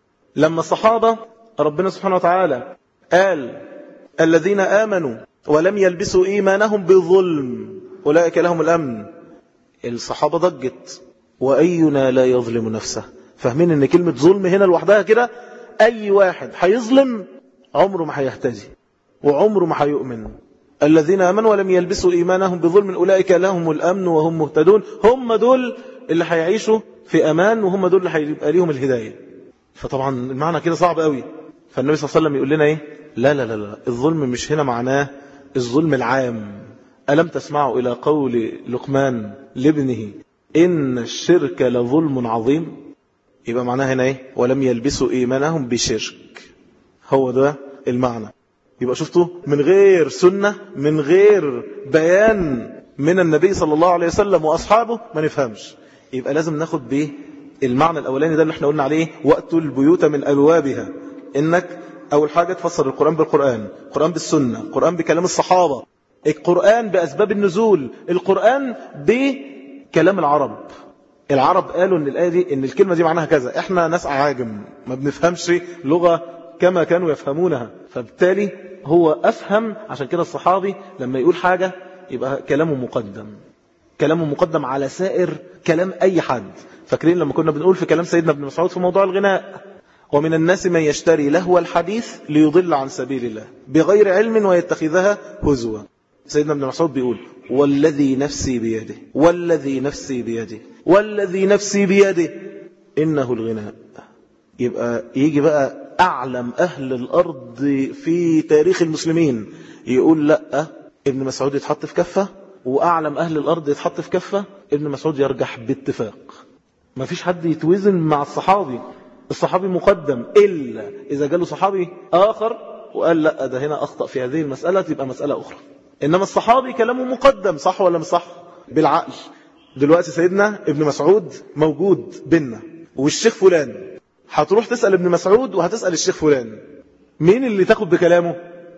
لما الصحابة ربنا سبحانه وتعالى قال الذين آمنوا ولم يلبسوا إيمانهم بظلم أولئك لهم الأمن، الصحابة ضجت وأينا لا يظلم نفسه. فاهمين ان كلمة ظلم هنا لوحدها كده، أي واحد هيظلم عمره ما هيهتدي وعمره ما هيؤمن. الذين آمنوا ولم يلبسوا إيمانهم بظلم أولئك لهم الأمن وهم مهتدون، هم دول اللي هيعيشوا في أمان وهم دول اللي هيبقى ليهم الهداية. فطبعا المعنى كده صعب قوي. فالنبي صلى الله عليه وسلم يقول لنا إيه؟ لا لا لا لا، الظلم مش هنا معناه الظلم العام. ألم تسمعوا إلى قول لقمان لابنه إن الشرك لظلم عظيم؟ يبقى معناها هنا إيه؟ ولم يلبسوا إيمانهم بشرك. هو ده المعنى. يبقى شفتوا من غير سنة، من غير بيان من النبي صلى الله عليه وسلم وأصحابه ما نفهمش. يبقى لازم ناخد به المعنى الأولاني ده اللي احنا قلنا عليه وأتوا البيوت من أبوابها. إنك أول حاجة تفسر القرآن بالقرآن، القرآن بالسنة، القرآن بكلام الصحابة، القرآن بأسباب النزول، القرآن بكلام العرب. العرب قالوا ان الآية دي، ان الكلمة دي معناها كذا. احنا ناس عاجم ما بنفهمش لغة كما كانوا يفهمونها، فبالتالي هو أفهم. عشان كده الصحابي لما يقول حاجة يبقى كلامه مقدم، كلامه مقدم على سائر كلام أي حد. فاكرين لما كنا بنقول في كلام سيدنا ابن مسعود في موضوع الغناء، ومن الناس من يشتري لهو الحديث ليضل عن سبيل الله بغير علم ويتخذها هزوا. سيدنا ابن مسعود بيقول والذي نفسي بيده والذي نفسي بيده والذي نفسي بيده إنه الغناء. يبقى يجي بقى أعلم أهل الأرض في تاريخ المسلمين يقول لا، ابن مسعود يتحط في كفة، وأعلم أهل الأرض يتحط في كفة، ابن مسعود يرجح باتفاق. ما فيش حد يتوزن مع الصحابي. الصحابي مقدم إلا إذا جاله صحابي آخر وقال لا ده هنا أخطأ في هذه المسألة، تبقى مسألة أخرى. إنما الصحابي كلامه مقدم، صح ولا مش صح؟ بالعقل. دلوقتي سيدنا ابن مسعود موجود بينا والشيخ فلان، هتروح تسأل ابن مسعود وهتسأل الشيخ فلان، مين اللي تاخد بكلامه؟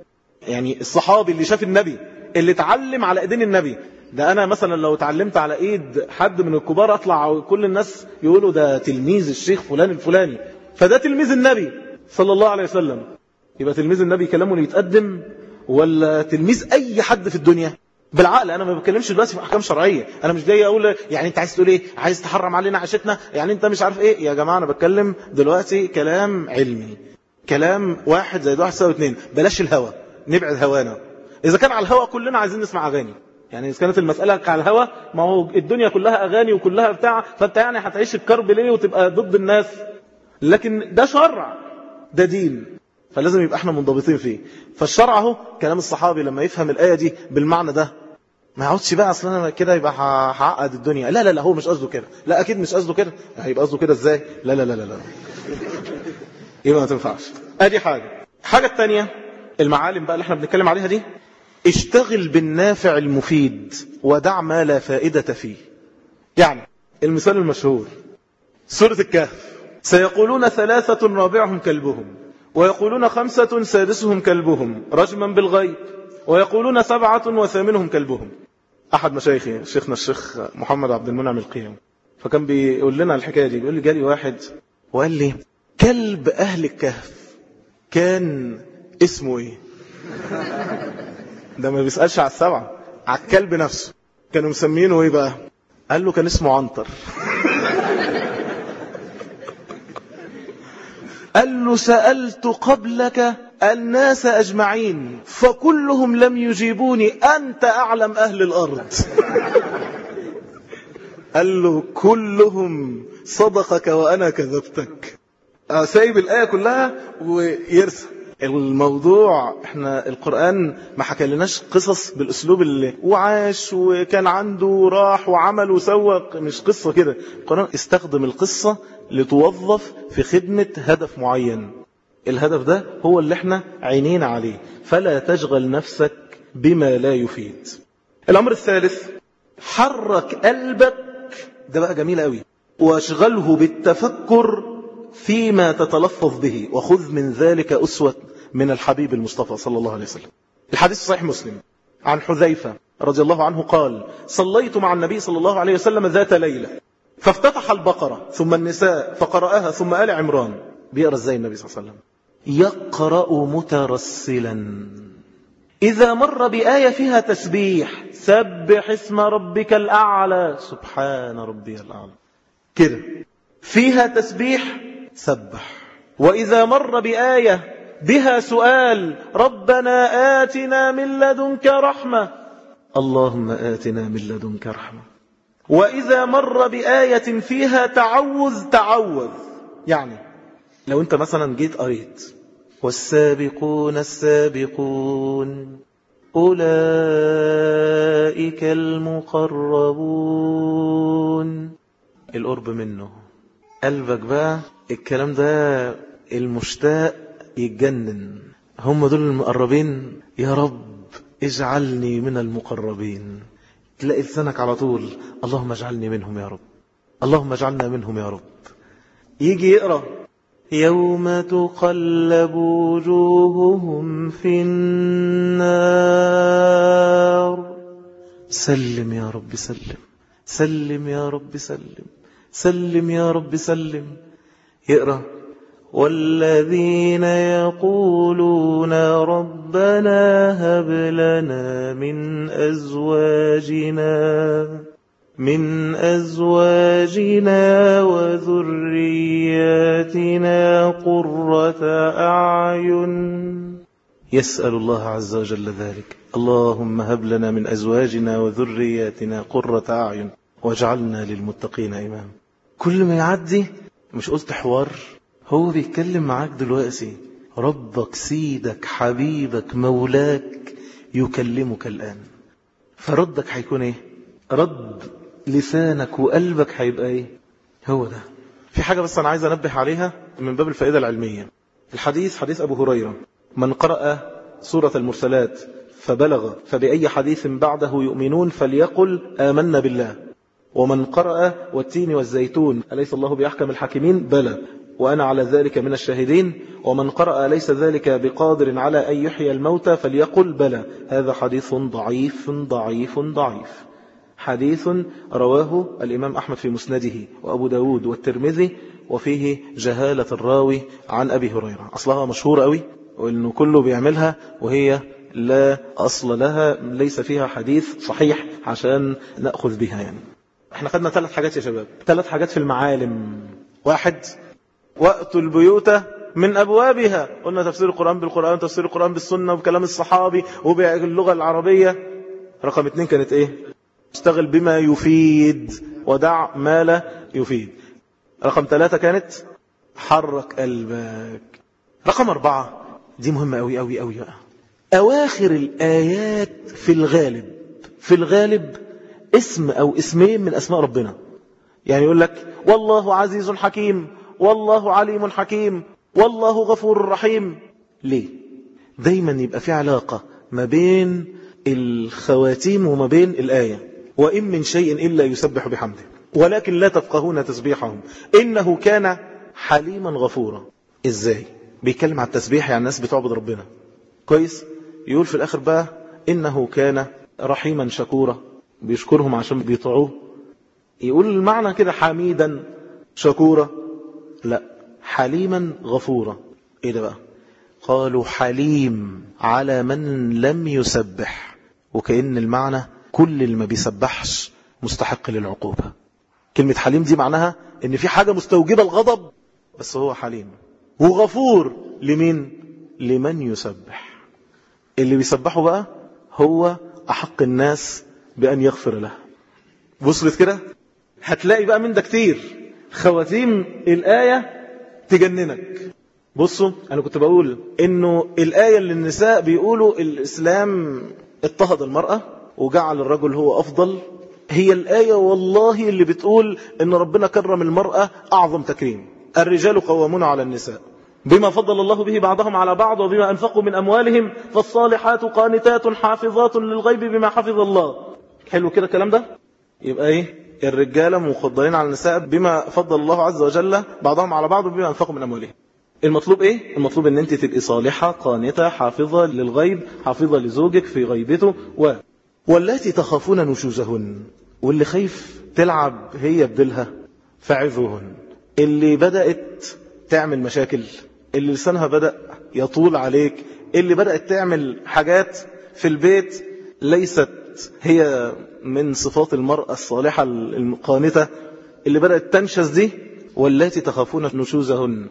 يعني الصحابي اللي شاف النبي، اللي اتعلم على ايدين النبي. ده انا مثلا لو اتعلمت على ايد حد من الكبار اطلع كل الناس يقولوا ده تلميذ الشيخ فلان الفلاني، فده تلميذ النبي صلى الله عليه وسلم. يبقى تلميذ النبي كلامه اللي يتقدم ولا تلميذ اي حد في الدنيا؟ بالعقل. انا ما بتكلمش دلوقتي في احكام شرعيه، انا مش جاي اقول يعني انت عايز تقول ايه، عايز تحرم علينا عيشتنا، يعني انت مش عارف ايه. يا جماعه انا بتكلم دلوقتي كلام علمي، كلام 1 زائد 1 يساوي 2. بلاش الهوى، نبعد هوانا. اذا كان على الهوى كلنا عايزين نسمع اغاني، يعني اذا كانت المساله على الهوى، ما هو الدنيا كلها اغاني وكلها بتاع، فانت يعني هتعيش الكرب ليه وتبقى ضد الناس؟ لكن ده شرع، ده دين، فلازم يبقى احنا منضبطين فيه. فالشرع اهو كلام الصحابي لما يفهم الآية دي بالمعنى ده ما يقعدش بقى اصلا انا كده يبقى هعقد الدنيا. لا لا لا، هو مش قصده كده، لا اكيد مش قصده كده، هيبقى قصده كده ازاي؟ لا لا لا لا لا، يبقى ما تنفعش. ادي حاجة التانية، المعالم بقى اللي احنا بنتكلم عليها دي، اشتغل بالنافع المفيد ودع ما لا فائدة فيه. يعني المثال المشهور سورة الكهف، سيقولون 3 رابعهم كلبهم، ويقولون 5 سادسهم كلبهم رجما بالغيب، ويقولون 7 وثامنهم كلبهم. أحد مشايخي شيخنا الشيخ محمد عبد المنعم القيم، فكان بيقول لنا الحكاية دي، بيقول لي جالي واحد وقال لي كلب أهل الكهف كان اسمه ايه؟ ده ما بيسألش على 7، على الكلب نفسه كانوا مسمينه ايه بقى؟ قال له كان اسمه عنتر. قال له سألت قبلك الناس أجمعين فكلهم لم يجيبوني، أنت أعلم أهل الأرض. قال له كلهم صدقك وأنا كذبتك. سايب الآية كلها ويرسى الموضوع. احنا القرآن ما حكى لناش قصص بالأسلوب اللي وعاش وكان عنده راح وعمل وسوق، مش قصة كده. القرآن استخدم القصة لتوظف في خدمة هدف معين. الهدف ده هو اللي احنا عينينا عليه، فلا تشغل نفسك بما لا يفيد. الأمر الثالث، حرك قلبك، ده بقى جميل قوي، واشغله بالتفكر فيما تتلفظ به، وخذ من ذلك أسوة من الحبيب المصطفى صلى الله عليه وسلم. الحديث صحيح مسلم عن حذيفة رضي الله عنه قال: صليت مع النبي صلى الله عليه وسلم ذات ليلة فافتتح البقرة ثم النساء فقرأها ثم آل عمران. بيقرأ ازاي النبي صلى الله عليه وسلم؟ يقرأ مترسلا، إذا مر بآية فيها تسبيح سبح اسم ربك الأعلى، سبحان ربي الأعلى، كده فيها تسبيح سبح. وإذا مر بآية بها سؤال ربنا آتنا من لدنك رحمة، اللهم آتنا من لدنك رحمة. وإذا مر بآية فيها تعوذ، يعني لو أنت مثلا جيت قريت والسابقون السابقون أولئك المقربون، القرب منه، قلبك بقى الكلام ده المشتاق يتجنن، هم دول المقربين، يا رب اجعلني من المقربين. تلاقي لسانك على طول اللهم اجعلني منهم يا رب، اللهم اجعلنا منهم يا رب. يجي يقرأ يوم تقلب وجوههم في النار، سلم يا رب سلم، سلم يا رب سلم، سلم يا رب سلم. يقرأ والذين يقولون ربنا هب لنا من أزواجنا وذرياتنا قرة أعين، يسأل الله عز وجل ذلك، اللهم هب لنا من أزواجنا وذرياتنا قرة أعين واجعلنا للمتقين إماما. كل ما يعدي، مش قلت حوار، هو بيتكلم معاك دلوقتي، ربك سيدك حبيبك مولاك يكلمك الآن، فردك هيكون ايه؟ رد لسانك وقلبك هيبقى ايه؟ هو ده. في حاجة بس أنا عايز أنبه عليها من باب الفائدة العلمية. الحديث حديث أبو هريرة: من قرأ سورة المرسلات فبلغ فبأي حديث بعده يؤمنون فليقل آمنا بالله. ومن قرأ والتين والزيتون أليس الله بأحكم الحاكمين؟ بلى وأنا على ذلك من الشاهدين. ومن قرأ ليس ذلك بقادر على أن يحيي الموتى فليقل بلى. هذا حديث ضعيف ضعيف ضعيف، حديث رواه الإمام أحمد في مسنده وأبو داود والترمذي، وفيه جهالة الراوي عن أبي هريرة. أصلها مشهور قوي وإنه كله بيعملها وهي لا أصل لها، ليس فيها حديث صحيح عشان نأخذ بها. يعني احنا خدنا 3 حاجات يا شباب، 3 حاجات في المعالم. 1، وأتوا البيوت من أبوابها، قلنا تفسير القرآن بالقرآن، تفسير القرآن بالسنة وبكلام الصحابي وباللغة العربية. رقم 2 كانت ايه؟ اشتغل بما يفيد ودع ما لا يفيد. رقم 3 كانت حرك قلبك. رقم 4 دي مهمة أوي أوي أوي بقى، أواخر الآيات في الغالب اسم أو اسمين من أسماء ربنا. يعني يقول لك والله عزيز حكيم، والله عليم حكيم، والله غفور رحيم. ليه؟ دايما يبقى في علاقة ما بين الخواتيم وما بين الآية. وإن من شيء إلا يسبح بحمده ولكن لا تفقهون تسبيحهم إنه كان حليما غفورا. إزاي؟ بيتكلم على التسبيح، يعني الناس بتعبد ربنا كويس، يقول في الآخر بقى إنه كان رحيما شكورا، بيشكرهم عشان بيطيعوه. يقول المعنى كده حميدا شكورا، لا، حليما غفورا. إيه ده بقى؟ قالوا حليم على من لم يسبح، وكأن المعنى كل اللي ما بيسبحش مستحق للعقوبة. كلمة حليم دي معناها ان في حاجة مستوجبة الغضب بس هو حليم. وغفور لمين؟ لمن يسبح. اللي بيسبحه بقى هو أحق الناس بأن يغفر له. وصلت كده؟ هتلاقي بقى من ده كتير. خواتيم الآية تجننك. بصوا، أنا كنت بقول إنه الآية اللي النساء بيقولوا الإسلام اضطهد المرأة وجعل الرجل هو أفضل، هي الآية والله اللي بتقول إن ربنا كرم المرأة أعظم تكريم. الرجال قوامون على النساء بما فضل الله به بعضهم على بعض وبما أنفقوا من أموالهم فالصالحات قانتات حافظات للغيب بما حفظ الله. حلو كده الكلام ده؟ يبقى إيه؟ الرجال مفضلين على النساء بما فضل الله عز وجل بعضهم على بعض وبما أنفقوا من أموالهم. المطلوب إيه؟ المطلوب أن أنت تبقي صالحة قانتة حافظة للغيب، حافظة لزوجك في غيبته. واللاتي تخافون نشوزهن، واللي خايف تلعب هي بدلها فعظوهن. اللي بدأت تعمل مشاكل، اللي لسانها بدأ يطول عليك، اللي بدأت تعمل حاجات في البيت ليست هي من صفات المرأة الصالحة القانتة، اللي بدأت تنشز دي، واللاتي تخافون نشوزهن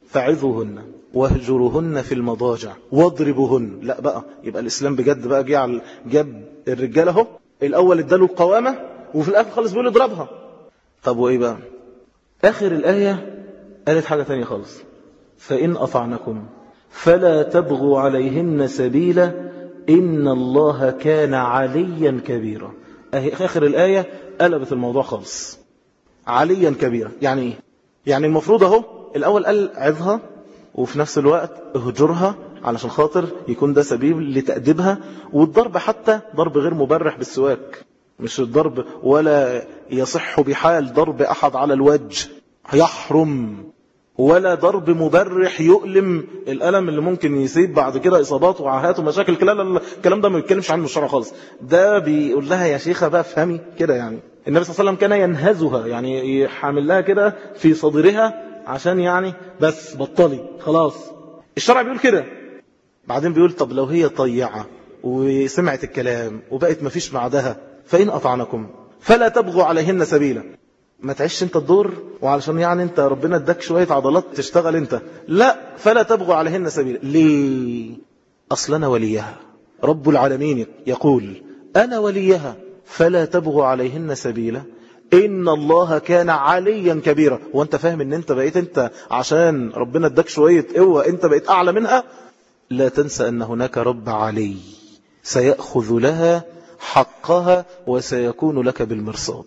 فعظوهن واهجروهن في المضاجع واضربوهن. لا بقى، يبقى الإسلام بجد بقى جاب الرجال اهو، الأول اداله القوامة وفي الآخر خالص بيقول اضربها. طب وإيه بقى؟ آخر الآية قالت حاجة تانية خالص، فإن أطعنكم فلا تبغوا عليهن سبيلا إن الله كان عليا كبيرا. آخر الآية قلبت الموضوع خالص. عليا كبيرا يعني إيه؟ يعني المفروض اهو الأول قال عظها وفي نفس الوقت اهجرها علشان خاطر يكون ده سبيل لتأديبها. والضرب حتى ضرب غير مبرح بالسواك، مش الضرب ولا يصح بحال ضرب أحد على الوجه يحرم، ولا ضرب مبرح يؤلم الألم اللي ممكن يسيب بعد كده إصابات وعاهات ومشاكل. الكلام ده ما بيتكلمش عنه الشرع خالص. ده بيقول لها يا شيخة بقى افهمي كده. يعني النبي صلى الله عليه وسلم كان ينهزها، يعني يحمل لها كده في صدرها عشان يعني بس بطلي خلاص. الشرع بيقول كده. بعدين بيقول طب لو هي طيعة وسمعت الكلام وبقت ما فيش بعدها، فإن أطعنكم فلا تبغوا عليهن سبيلا. ما تعيش انت الدور وعلشان يعني انت ربنا اداك شوية عضلات تشتغل انت، لا، فلا تبغوا عليهن سبيلا. ليه؟ أصل أنا وليها، رب العالمين يقول أنا وليها فلا تبغوا عليهن سبيلا إن الله كان عليا كبيرا. وانت فاهم ان انت بقيت انت عشان ربنا اداك شوية قوة انت بقيت أعلى منها؟ لا تنسى أن هناك رب علي سيأخذ لها حقها وسيكون لك بالمرصاد.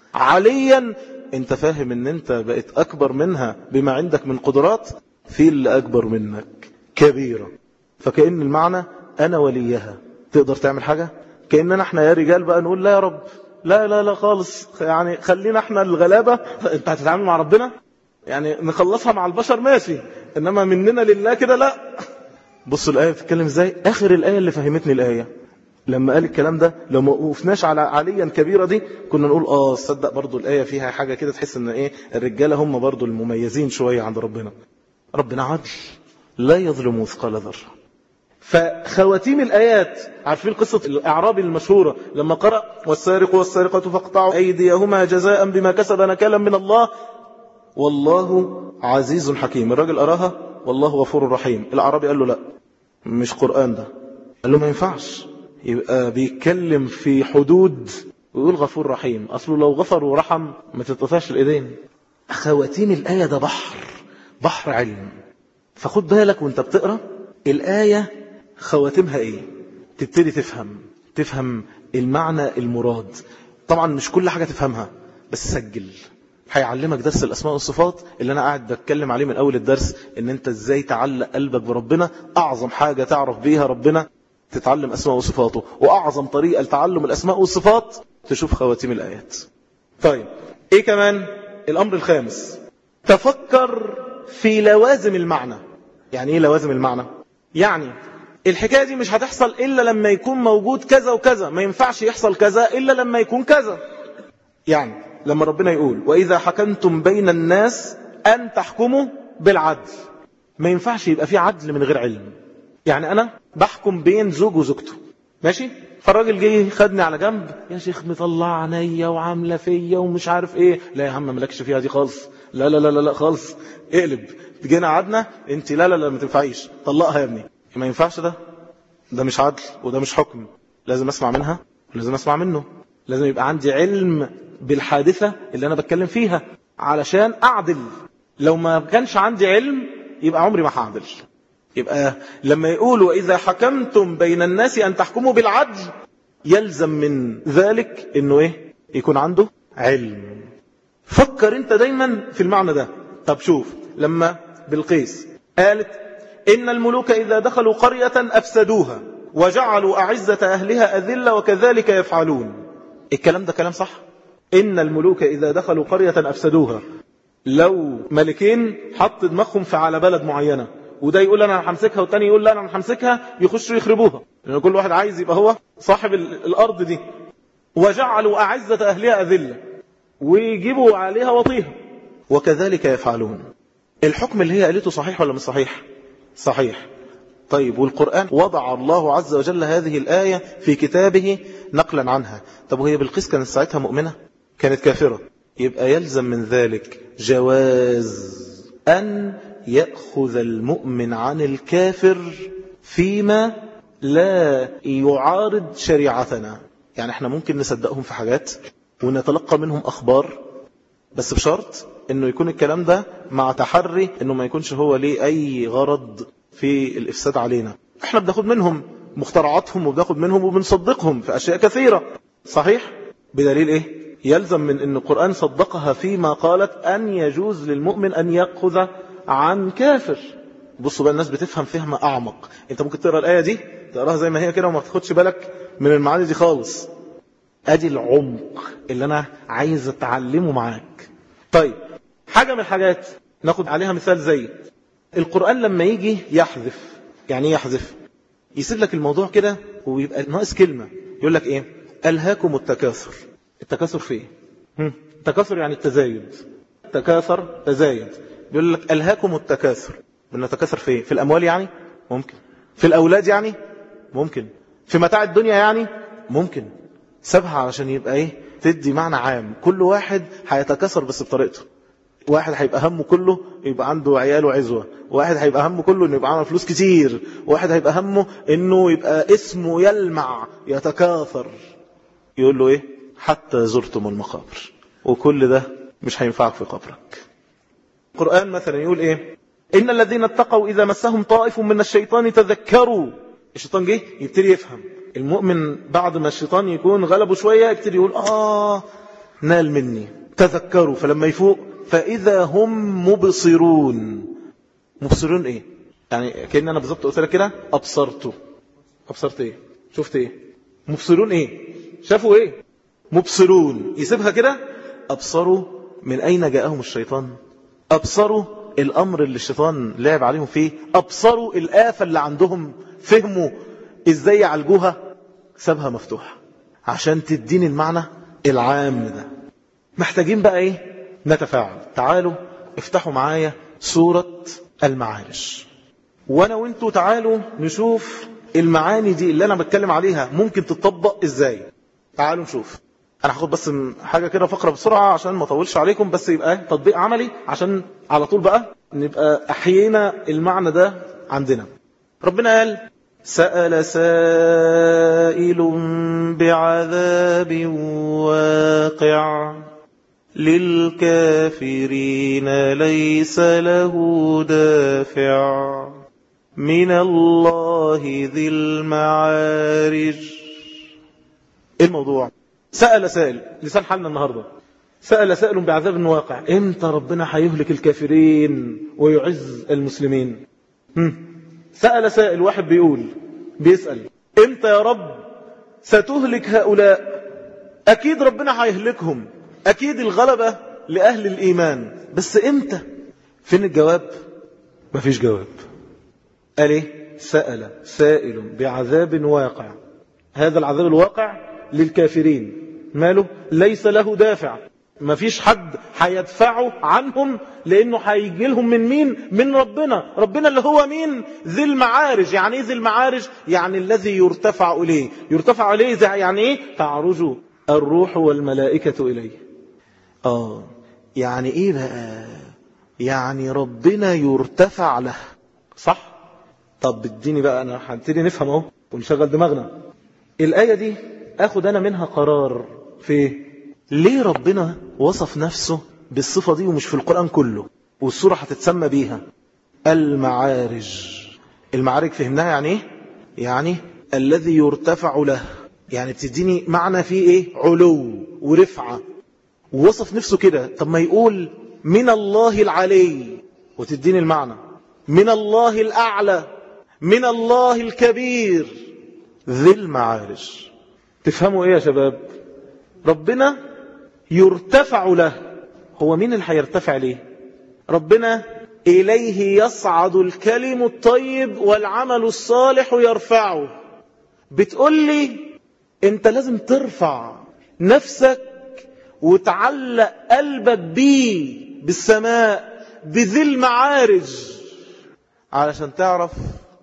عليا انت فاهم ان انت بقيت أكبر منها بما عندك من قدرات، في اللي أكبر منك كبيرة. فكأن المعنى أنا وليها. تقدر تعمل حاجة؟ كأننا احنا يا رجال بقى نقول لا يا رب، لا لا لا خالص، يعني خلينا احنا الغلابة. انت هتتعامل مع ربنا يعني نخلصها مع البشر ماشي، انما مننا لله كده لا. بصوا الآية بتتكلم ازاي. آخر الآية اللي فهمتني الآية لما قال الكلام ده، لو ما وقفناش على عليا كبيرة دي كنا نقول صدق برضو الآية فيها حاجة كده تحس ان ايه الرجالة هم برضو المميزين شوية عند ربنا. ربنا عدل لا يظلم مثقال ذرة. فخواتيم الآيات، عارفين قصة الأعرابي المشهورة لما قرأ والسارق والسارقة فاقطعوا أيديهما جزاء بما كسب نكالا من الله والله عزيز حكيم. الراجل أراها والله غفور رحيم. الأعرابي قال له لا مش قرآن ده. قال له ما ينفعش، يبقى بيتكلم في حدود ويقول غفور رحيم. أصله لو غفر ورحم ما تتقطعش الإيدين. خواتيم الآية ده بحر علم. فخد بالك وانت بتقرأ الآية خواتمها ايه، تبتدي تفهم المعنى المراد. طبعا مش كل حاجة تفهمها بس سجل. هيعلمك درس الأسماء والصفات اللي أنا قاعد بتكلم عليه من أول الدرس، إن أنت إزاي تعلق قلبك بربنا. أعظم حاجة تعرف بيها ربنا تتعلم أسماء وصفاته، وأعظم طريقة لتعلم الأسماء والصفات تشوف خواتيم الآيات. طيب إيه كمان؟ الأمر الخامس، تفكر في لوازم المعنى. يعني إيه لوازم المعنى؟ يعني الحكاية دي مش هتحصل إلا لما يكون موجود كذا وكذا، ما ينفعش يحصل كذا إلا لما يكون كذا. يعني لما ربنا يقول وإذا حكمتم بين الناس أن تحكموا بالعدل، ما ينفعش يبقى في عدل من غير علم. يعني أنا بحكم بين زوج وزوجته، ماشي. فالراجل جه خدني على جنب، يا شيخ مطلع عينيا وعامله فيا ومش عارف ايه. لا يا عم مالكش فيها دي خالص، لا لا لا لا خالص، اقلب. جينا قعدنا، انت لا لا لا ما تنفعيش، طلقها يا ابني. ما ينفعش، ده مش عدل وده مش حكم. لازم اسمع منها ولازم اسمع منه. لازم يبقى عندي علم بالحادثة اللي انا بتكلم فيها علشان اعدل. لو ما كانش عندي علم يبقى عمري ما هعدل. يبقى لما يقولوا وإذا حكمتم بين الناس أن تحكموا بالعدل، يلزم من ذلك انه ايه؟ يكون عنده علم. فكر انت دايما في المعنى ده. طب شوف لما بلقيس قالت إن الملوك إذا دخلوا قرية أفسدوها وجعلوا أعزة أهلها أذلة وكذلك يفعلون. الكلام ده كلام صح؟ إن الملوك إذا دخلوا قرية أفسدوها. لو ملكين حط دماغهم في على بلد معينة، وده يقول أنا همسكها والتاني يقول لا أنا همسكها، يخشوا يخربوها، لأن كل واحد عايز يبقى هو صاحب الأرض دي. وجعلوا أعزة أهلها أذلة، ويجيبوا عليها وطيها، وكذلك يفعلون. الحكم اللي هي قالته صحيح ولا مش صحيح؟ صحيح. طيب والقرآن وضع الله عز وجل هذه الآية في كتابه نقلا عنها. طب وهي بلقيس كانت ساعتها مؤمنة؟ كانت كافرة. يبقى يلزم من ذلك جواز أن يأخذ المؤمن عن الكافر فيما لا يعارض شريعتنا. يعني احنا ممكن نصدقهم في حاجات ونتلقى منهم أخبار، بس بشرط انه يكون الكلام ده مع تحري، انه ما يكونش هو ليه اي غرض في الافساد علينا. احنا بناخد منهم مخترعاتهم وبناخد منهم وبنصدقهم في اشياء كثيرة، صحيح؟ بدليل ايه؟ يلزم من ان القرآن صدقها فيما قالت ان يجوز للمؤمن ان يأخذ عن كافر. بصوا بقى الناس بتفهم فهم اعمق. انت ممكن تقرأ الآية دي تقراها زي ما هي كده وما تاخدش بالك من المعاني دي خالص. ادي العمق اللي انا عايز اتعلمه معاك. طيب حاجة من الحاجات ناخد عليها مثال زي القرآن لما يجي يحذف. يعني ايه يحذف؟ يسيب لك الموضوع كده ويبقى ناقص كلمة، يقول لك ايه؟ ألهاكم التكاثر. التكاثر في ايه؟ التكاثر يعني التزايد. تكاثر تزايد. يقول لك ألهاكم التكاثر. بنتكاثر في ايه؟ في الأموال يعني؟ ممكن. في الأولاد يعني؟ ممكن. في متاع الدنيا يعني؟ ممكن. سابها علشان يبقى ايه؟ تدي معنى عام. كل واحد هيتكاثر بس بطريقته. واحد هيبقى همه كله يبقى عنده عيال وعزوة، واحد هيبقى همه كله انه يبقى عنده فلوس كتير، واحد هيبقى همه انه يبقى اسمه يلمع يتكاثر. يقول له ايه؟ حتى زرتم المقابر. وكل ده مش هينفعك في قبرك. القرآن مثلا يقول ايه؟ إن الذين اتقوا إذا مسهم طائف من الشيطان تذكروا. الشيطان جه يبتدي يفهم. المؤمن بعد ما الشيطان يكون غلبه شوية يبتدي يقول نال مني. تذكروا. فلما يفوق فإذا هم مبصرون. مبصرون ايه؟ يعني كأن انا بالظبط قلت لك كده أبصرت ايه؟ شفت ايه؟ مبصرون ايه؟ شافوا ايه؟ مبصرون. يسيبها كده. أبصروا من أين جاءهم الشيطان؟ أبصروا الأمر اللي الشيطان لعب عليهم فيه؟ أبصروا الآفة اللي عندهم؟ فهموا إزاي يعالجوها؟ سابها مفتوحة عشان تديني المعنى العام ده. محتاجين بقى ايه؟ نتفاعل. تعالوا افتحوا معايا سورة المعارج، وانا وانتوا تعالوا نشوف المعاني دي اللي انا بتكلم عليها ممكن تطبق ازاي. تعالوا نشوف. انا هاخد بس حاجة كده فقرة بسرعة عشان ما اطولش عليكم، بس يبقى تطبيق عملي عشان على طول بقى نبقى احيينا المعنى ده عندنا. ربنا قال سأل سائل بعذاب واقع للكافرين ليس له دافع من الله ذي المعارج. ايه الموضوع؟ سأل سائل، لسان حالنا النهاردة. سأل سائل بعذاب واقع. امتى ربنا هيهلك الكافرين ويعز المسلمين؟ سأل سائل، واحد بيسأل امتى يا رب ستهلك هؤلاء؟ اكيد ربنا هيهلكهم، اكيد الغلبة لأهل الإيمان، بس امتى؟ فين الجواب؟ مفيش جواب. قال ايه؟ سأل سائل بعذاب واقع. هذا العذاب الواقع للكافرين، ماله؟ ليس له دافع. مفيش حد هيدفعه عنهم، لأنه هيجي لهم من مين؟ من ربنا. ربنا اللي هو مين؟ ذي المعارج. يعني ايه ذي المعارج؟ يعني الذي يرتفع إليه. يرتفع إليه يعني ايه؟ تعرج الروح والملائكة إليه. يعني ايه بقى؟ يعني ربنا يرتفع له، صح؟ طب اديني بقى، انا هنبتدي نفهم اهو ونشغل دماغنا. الآية دي اخد انا منها قرار في ليه ربنا وصف نفسه بالصفة دي ومش في القرآن كله، والسورة هتتسمى بيها المعارج. المعارج فهمناها يعني ايه؟ يعني الذي يرتفع له، يعني بتديني معنى فيه ايه؟ علو ورفعة. ووصف نفسه كده. طب ما يقول من الله العلي وتديني المعنى من الله الأعلى، من الله الكبير، ذي المعارج. تفهموا ايه يا شباب؟ ربنا يرتفع له. هو مين اللي هيرتفع ليه؟ ربنا إليه يصعد الكلم الطيب والعمل الصالح يرفعه. بتقول لي انت لازم ترفع نفسك وتعلق قلبك بيه، بالسماء، بذي المعارج، علشان تعرف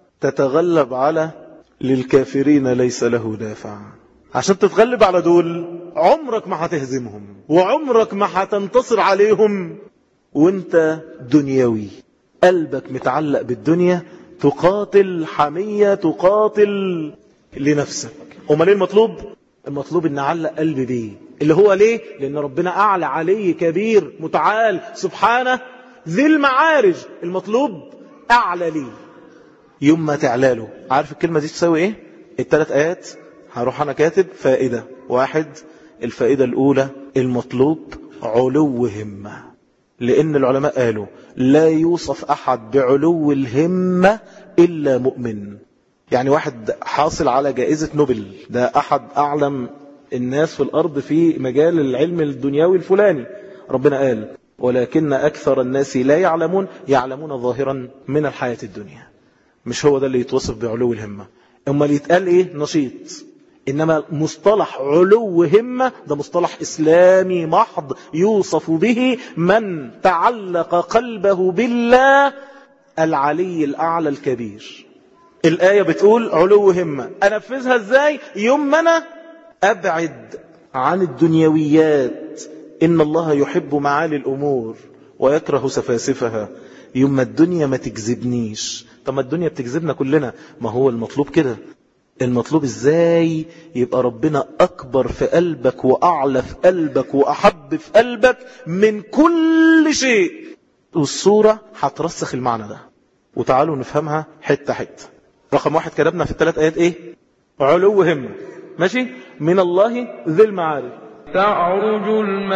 تتغلب على للكافرين ليس له دافع. عشان تتغلب على دول عمرك ما هتهزمهم وعمرك ما هتنتصر عليهم وانت دنيوي، قلبك متعلق بالدنيا، تقاتل حمية، تقاتل لنفسك. امال ايه المطلوب؟ المطلوب ان اعلق قلبي بيه، اللي هو ليه؟ لان ربنا اعلى، علي، كبير، متعال، سبحانه، ذي المعارج. المطلوب اعلى ليه. يوم ما تعلاله. عارف الكلمة دي تساوي ايه؟ الثلاث ايات هروح انا كاتب فائدة. واحد، الفائدة الاولى المطلوب علو همة، لان العلماء قالوا لا يوصف احد بعلو الهمة الا مؤمن. يعني واحد حاصل على جائزة نوبل، ده احد اعلم الناس في الارض في مجال العلم الدنيوي الفلاني، ربنا قال ولكن اكثر الناس لا يعلمون، يعلمون ظاهرا من الحياة الدنيا. مش هو ده اللي يتوصف بعلو الهمة. اما اللي يتقال ايه؟ نشيط. انما مصطلح علو همة ده مصطلح اسلامي محض، يوصف به من تعلق قلبه بالله العلي الاعلى الكبير. الآية بتقول علو همة. انفذها ازاي؟ يوم ما انا ابعد عن الدنيويات. ان الله يحب معالي الامور ويكره سفاسفها. يوم ما الدنيا ما تجذبنيش. طب ما الدنيا بتجذبنا كلنا. ما هو المطلوب كده. المطلوب ازاي يبقى ربنا اكبر في قلبك واعلى في قلبك واحب في قلبك من كل شيء. والصورة هترسخ المعنى ده، وتعالوا نفهمها حتة حتة. رقم واحد كتبنا في الثلاث ايات ايه؟ علو همة. ماشي؟ من الله ذي المعارج. تعرج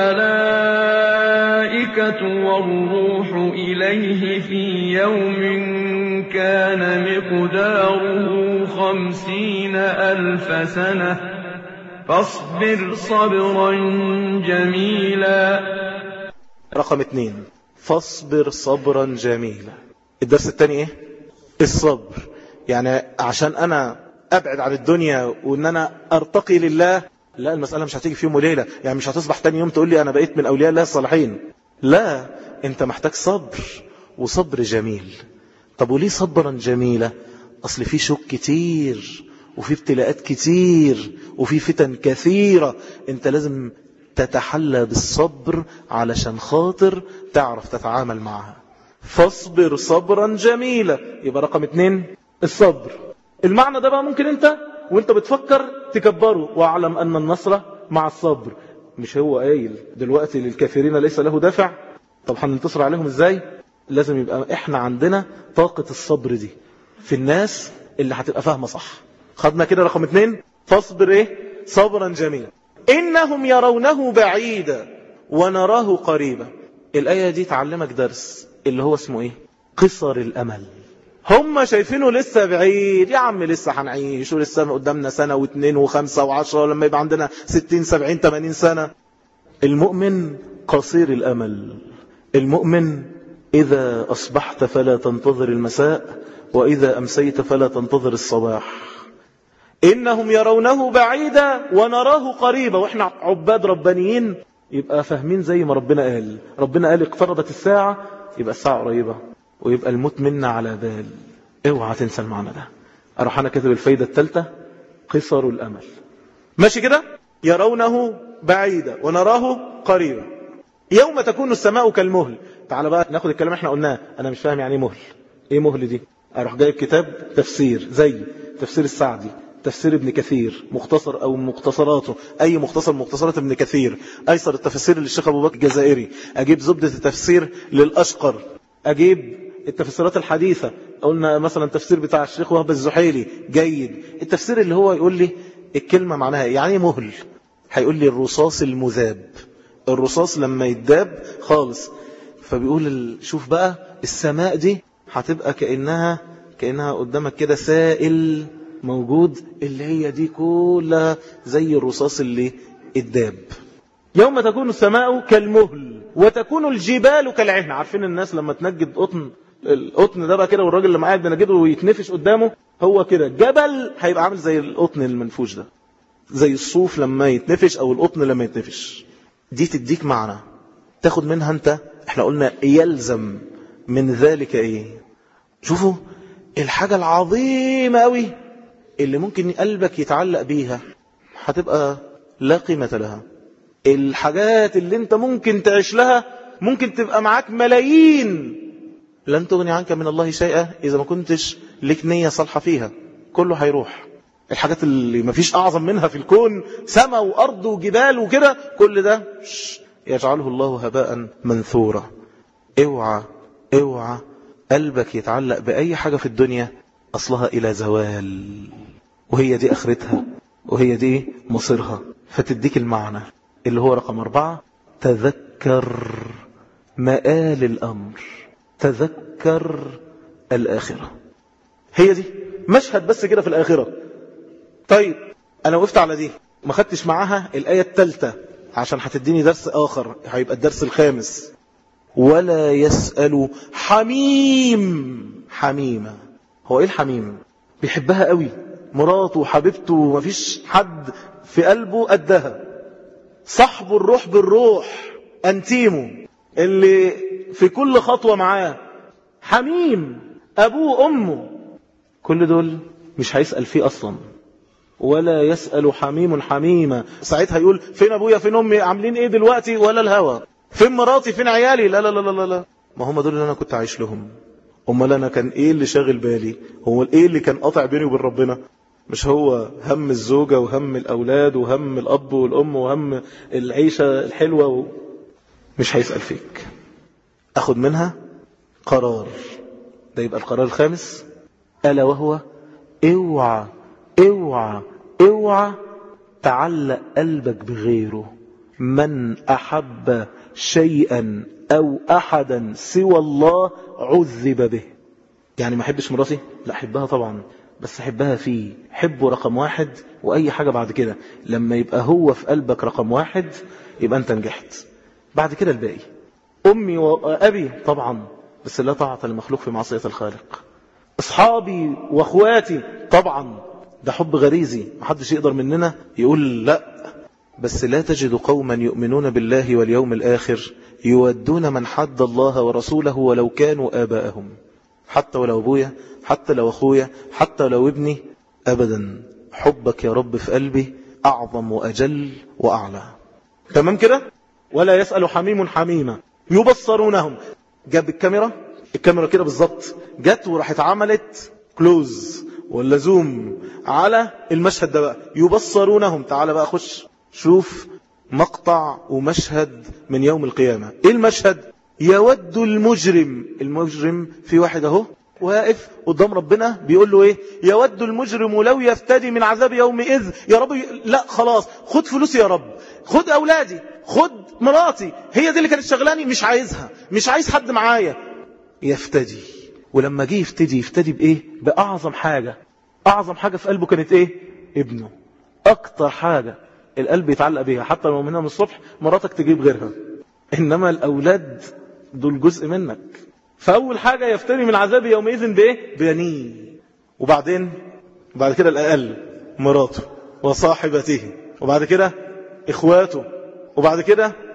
الملائكة والروح إليه في يوم كان مقداره 50,000 سنة فاصبر صبرا جميلا. رقم 2 فاصبر صبرا جميلا. الدرس الثاني ايه؟ الصبر. يعني عشان انا ابعد عن الدنيا وان انا ارتقي لله، لا، المسألة مش هتيجي في يوم وليلة. يعني مش هتصبح تاني يوم تقول لي انا بقيت من اولياء الله الصالحين. لا، انت محتاج صبر، وصبر جميل. طب وليه صبرا جميلة؟ اصل في شوك كتير وفي ابتلاءات كتير وفي فتن كثيرة. انت لازم تتحلى بالصبر علشان خاطر تعرف تتعامل معها. فاصبر صبرا جميلا. يبقى رقم 2 الصبر. المعنى ده بقى ممكن انت وانت بتفكر تكبره، واعلم ان النصر مع الصبر. مش هو قايل دلوقتي للكافرين ليس له دافع؟ طب هننتصر عليهم ازاي؟ لازم يبقى احنا عندنا طاقة الصبر دي في الناس اللي هتبقى فاهمة صح. خدنا كده رقم 2 فاصبر ايه؟ صبرا جميلا. انهم يرونه بعيدا ونراه قريبا. الآية دي تعلمك درس اللي هو اسمه ايه؟ قصر الامل. هم شايفينه لسه بعيد، يا عم لسه هنعيش ولسه قدامنا سنة واثنين وخمسة وعشرة لما يبقى عندنا 60 70 80 سنة. المؤمن قصير الأمل. المؤمن إذا أصبحت فلا تنتظر المساء، وإذا أمسيت فلا تنتظر الصباح. إنهم يرونه بعيدا ونراه قريبا. وإحنا عباد ربانيين يبقى فاهمين زي ما ربنا قال. ربنا قال اقتربت الساعة، يبقى الساعة قريبة، ويبقى الموت منا على بال. اوعى تنسى المعنى ده. اروح انا كاتب الفايدة الثالثة: قصر الامل. ماشي كده؟ يرونه بعيدا ونراه قريبا يوم تكون السماء كالمهل. تعال بقى ناخد الكلام احنا قلناه. انا مش فاهم يعني ايه مهل. ايه مهل دي؟ اروح جايب كتاب تفسير زي تفسير السعدي، تفسير ابن كثير، مختصر او مختصراته، اي مختصر مختصرات ابن كثير، ايسر التفسير للشيخ ابو بكر الجزائري، اجيب زبدة التفسير للاشقر، اجيب التفسيرات الحديثة. قلنا مثلا تفسير بتاع الشيخ وهب الزحيلي جيد. التفسير اللي هو يقول لي الكلمة معناها يعني مهل. هيقول لي الرصاص المذاب. الرصاص لما يتداب خالص. فبيقول شوف بقى السماء دي هتبقى كأنها قدامك كده سائل موجود، اللي هي دي كلها زي الرصاص اللي اتداب. يوم تكون السماء كالمهل وتكون الجبال كالعهن. عارفين الناس لما تنجد القطن ده بقى كده، والراجل لما قاعد بنجده ويتنفش قدامه، هو كده جبل هيبقى عامل زي القطن المنفوش ده، زي الصوف لما يتنفش او القطن لما يتنفش. دي تديك معنى تاخد منها انت. احنا قلنا يلزم من ذلك ايه؟ شوفوا الحاجة العظيمة قوي اللي ممكن قلبك يتعلق بيها هتبقى لا قيمة لها. الحاجات اللي انت ممكن تعيش لها ممكن تبقى معاك ملايين، لن تغني عنك من الله شيئا إذا ما كنتش لك نية صالحة فيها. كله هيروح. الحاجات اللي ما فيش أعظم منها في الكون، سماء وأرض وجبال وكده، كل ده يجعله الله هباء منثورا. اوعى قلبك يتعلق بأي حاجة في الدنيا أصلها إلى زوال، وهي دي آخرتها، وهي دي مصيرها. فتديك المعنى اللي هو رقم 4: تذكر مآل الأمر، تذكر الآخرة. هي دي مشهد بس كده في الآخرة. طيب أنا وقفت على دي، ما خدتش معاها الآية الثالثة عشان هتديني درس آخر، هيبقى الدرس الخامس: ولا يسأل حميمة. هو إيه الحميم؟ بيحبها قوي، مراته وحبيبته، مفيش حد في قلبه قدها. صاحبه الروح بالروح، أنتيمه اللي في كل خطوة معاه. حميم أبوه أمه، كل دول مش هيسأل فيه أصلا. ولا يسأل حميمة. ساعتها يقول فين أبويا فين أمي عاملين إيه دلوقتي، ولا الهوى، فين مراتي فين عيالي، لا لا لا لا لا. ما هم دول اللي أنا كنت عايش لهم. أمال أنا كان إيه اللي شاغل بالي؟ هو إيه اللي كان قاطع بيني وبين ربنا؟ مش هو هم الزوجة وهم الأولاد وهم الأب والأم وهم العيشة الحلوة مش هيسأل فيك. أخذ منها قرار. ده يبقى القرار الخامس، ألا وهو: اوعى تعلق قلبك بغيره. من أحب شيئا أو أحدا سوى الله عذب به. يعني ما أحبش مراتي؟ لا، أحبها طبعا، بس أحبها فيه. حبه رقم 1، وأي حاجة بعد كده لما يبقى هو في قلبك رقم 1 يبقى أنت نجحت. بعد كده الباقي. أمي وأبي طبعا، بس لا طاعة لمخلوق في معصية الخالق. أصحابي وأخواتي طبعا، ده حب غريزي، محدش يقدر مننا يقول لا. بس لا تجد قوما يؤمنون بالله واليوم الآخر يودون من حد الله ورسوله ولو كانوا آباءهم. حتى ولو أبويا، حتى لو أخويا، حتى لو ابني، أبدا. حبك يا رب في قلبي أعظم وأجل وأعلى. تمام كده؟ ولا يسأل حميمة يبصرونهم. جاب الكاميرا كده بالظبط، جت وراحت عملت كلوز ولا زوم على المشهد ده بقى. يبصرونهم. تعال بقى خش شوف مقطع ومشهد من يوم القيامة. ايه المشهد؟ يود المجرم في واحد اهو واقف قدام ربنا بيقول له ايه؟ يود المجرم لو يفتدي من عذاب يومئذ. يا رب لا خلاص، خد فلوسي يا رب، خد اولادي، خد مراتي، هي دي اللي كانت شغلاني، مش عايزها، مش عايز حد معايا. يفتدي. ولما جه يفتدي بايه؟ باعظم حاجة في قلبه كانت ايه؟ ابنه. اكتر حاجة القلب يتعلق بيها، حتى لو منها من الصبح مراتك تجيب غيرها، انما الاولاد دول جزء منك. فاول حاجة يفتدي من عذاب يومئذ بايه؟ بنيه. بعد كده الاقل مراته وصاحبته، وبعد كده اخواته، وبعد كده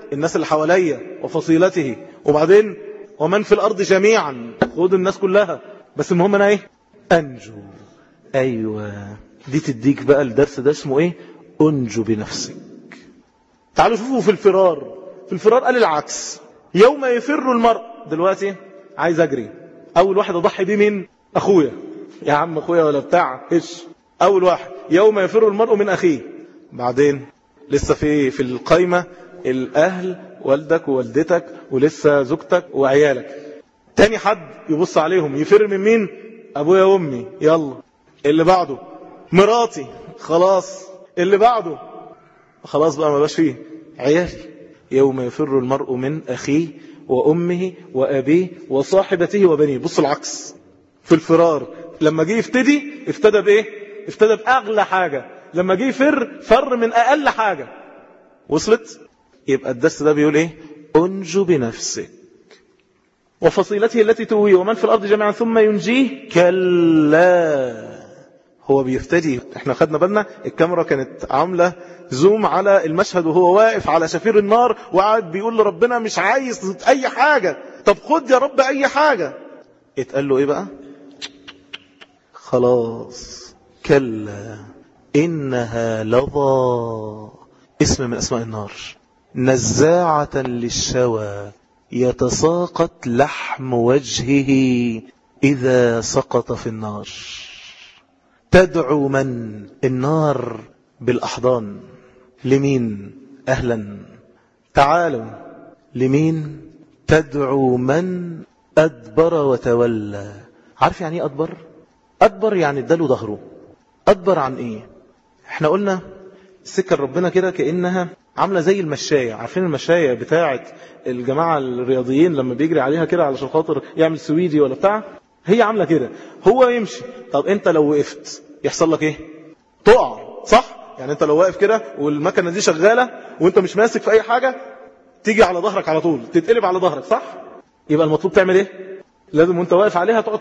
الناس اللي حواليا وفصيلته، وبعدين ومن في الأرض جميعا، خد الناس كلها، بس المهم أنا إيه؟ أنجو. أيوة، دي تديك بقى الدرس ده اسمه إيه؟ أنجو بنفسك. تعالوا شوفوا في الفرار قال العكس، يوم يفر المرء. دلوقتي عايز أجري، أول واحد أضحي بيه مين؟ أخويا. يا عم أخويا ولا بتاع إيش، أول واحد يوم يفر المرء من أخيه. بعدين لسه في القايمة الأهل، والدك ووالدتك، ولسه زوجتك وعيالك. تاني حد يبص عليهم يفر من مين؟ أبويا وأمي. يلا اللي بعده مراتي، خلاص. اللي بعده خلاص بقى ما باش فيه عيالي. يوم يفر المرء من أخيه وأمه وأبيه وصاحبته وبنيه. بص العكس في الفرار، لما جه افتدى بإيه؟ افتدى بأغلى حاجة. لما جه فر من أقل حاجة. وصلت؟ يبقى الدرس ده بيقول إيه؟ أنجو بنفسك وفصيلته التي تؤويه ومن في الأرض جميعا ثم ينجيه. كلا، هو بيفتدي. احنا خدنا بالنا الكاميرا كانت عاملة زوم على المشهد وهو واقف على شفير النار وقعد بيقول لربنا مش عايز أي حاجة، طب خد يا رب أي حاجة. اتقال له إيه بقى؟ خلاص، كلا إنها لظى، اسم من أسماء النار، نزاعة للشوى، يتساقط لحم وجهه إذا سقط في النار. تدعو من؟ النار بالأحضان. لمين؟ أهلا. تعالوا لمين؟ تدعو من أدبر وتولى. عارف يعني ايه أدبر؟ أدبر يعني اداله ظهره. أدبر عن إيه؟ احنا قلنا السكة ربنا كده كأنها عاملة زي المشاية. عارفين المشاية بتاعة الجماعة الرياضيين لما بيجري عليها كده علشان خاطر يعمل سويدي ولا بتاع؟ هي عاملة كده، هو يمشي. طب انت لو وقفت يحصل لك ايه؟ تقع، صح؟ يعني انت لو واقف كده والمكنة دي شغالة وانت مش ماسك في اي حاجة، تيجي على ظهرك على طول، تتقلب على ظهرك، صح؟ يبقى المطلوب تعمل ايه؟ لازم وانت واقف عليها تقعد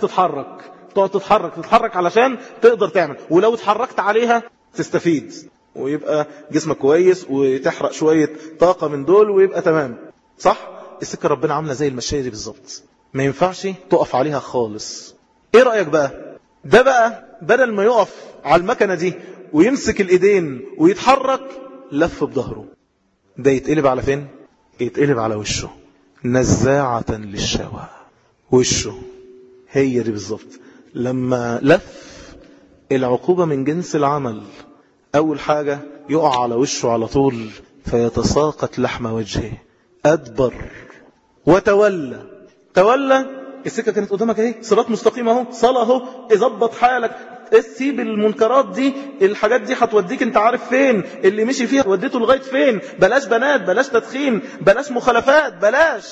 تتحرك علشان تقدر تعمل. ولو اتحركت عليها تستفيد ويبقى جسمك كويس وتحرق شوية طاقة من دول ويبقى تمام، صح؟ السكة ربنا عاملة زي المشاية دي بالظبط، ما ينفعش تقف عليها خالص. ايه رأيك بقى؟ ده بقى بدل ما يقف على المكنة دي ويمسك الايدين ويتحرك، لف بظهره، ده يتقلب على فين؟ يتقلب على وشه. نزاعة للشوى، وشه هي دي بالظبط. لما لف، العقوبة من جنس العمل. أول حاجة يقع على وشه على طول فيتساقط لحم وجهه. أدبر وتولى. تولى، السكة كانت قدامك اهي، صراط مستقيم اهو، صلاة اهو، اظبط حالك، سيب المنكرات دي، الحاجات دي هتوديك انت عارف فين، اللي مشي فيها وديته لغاية فين، بلاش بنات، بلاش تدخين، بلاش مخالفات، بلاش.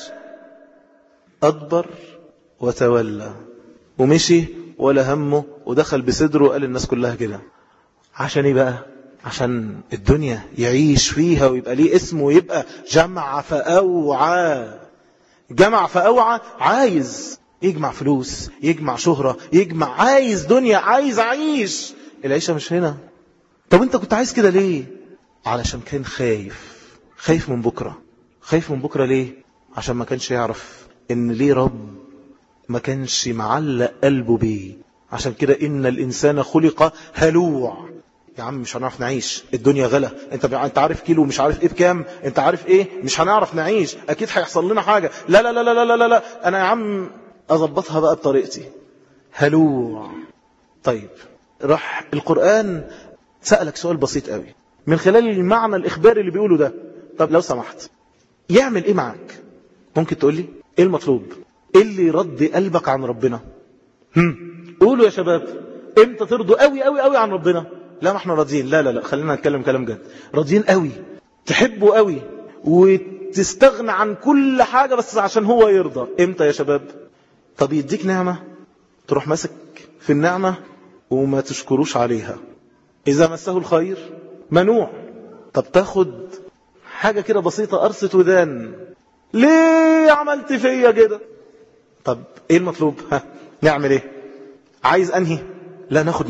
أدبر وتولى، ومشي ولا همه ودخل بصدره وقال الناس كلها كده. عشان ايه بقى؟ عشان الدنيا يعيش فيها ويبقى ليه اسم ويبقى جمع فأوعى. جمع فأوعى، عايز يجمع فلوس، يجمع شهرة، عايز دنيا، عايز عيش. العيشة مش هنا. طب انت كنت عايز كده ليه؟ علشان كان خايف من بكرة. خايف من بكرة ليه؟ عشان ما كانش يعرف ان ليه رب ما كانش معلق قلبه بيه. عشان كده إن الإنسان خلق هلوع. يا عم مش هنعرف نعيش، الدنيا غلا، انت عارف كيلو مش عارف ايه بكام، انت عارف ايه، مش هنعرف نعيش، اكيد هيحصل لنا حاجة. لا لا لا لا لا لا لا، انا يا عم اضبطها بقى بطريقتي. هلوع. طيب، راح القرآن سألك سؤال بسيط قوي من خلال المعنى الإخباري اللي بيقوله ده. طب لو سمحت، يعمل ايه معك؟ ممكن تقول لي ايه المطلوب؟ ايه اللي يرد قلبك عن ربنا؟ قولوا يا شباب، امتى ترضوا قوي قوي قوي عن ربنا؟ لا ما احنا راضيين، لا لا لا، خلينا نتكلم كلام جد. راضيين قوي، تحبوا قوي وتستغنى عن كل حاجة بس عشان هو يرضى. امتى يا شباب؟ طب يديك نعمة تروح ماسك في النعمة وما تشكروش عليها. إذا مسه الخير منوع. طب تاخد حاجة كده بسيطة، قرصة ودان، ليه عملت فيا كده؟ طب ايه المطلوب؟ نعمل ايه؟ عايز انهي؟ لا ناخد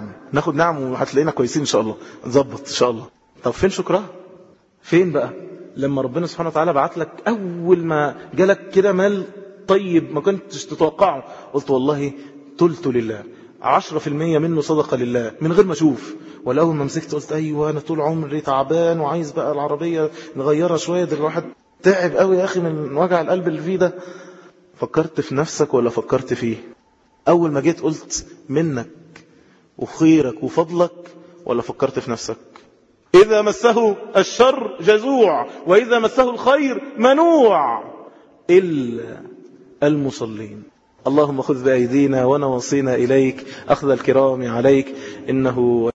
نعم وهتلاقينا كويسين ان شاء الله، نظبط ان شاء الله. طب فين شكرها؟ فين بقى؟ لما ربنا سبحانه وتعالى بعت لك أول ما جالك كده مال طيب ما كنتش تتوقعه، قلت والله تلت لله، 10% منه صدقة لله من غير ما أشوف. ولو ما مسكت قلت أيوة أنا طول عمري تعبان وعايز بقى العربية نغيرها شوية، ده الواحد تعب قوي يا أخي من وجع القلب اللي فيه ده. فكرت في نفسك ولا فكرت فيه؟ أول ما جيت قلت منك وخيرك وفضلك ولا فكرت في نفسك؟ إذا مسه الشر جزوع وإذا مسه الخير منوع إلا المصلين. اللهم خذ بأيدينا ونواصينا إليك أخذ الكرام عليك، إنه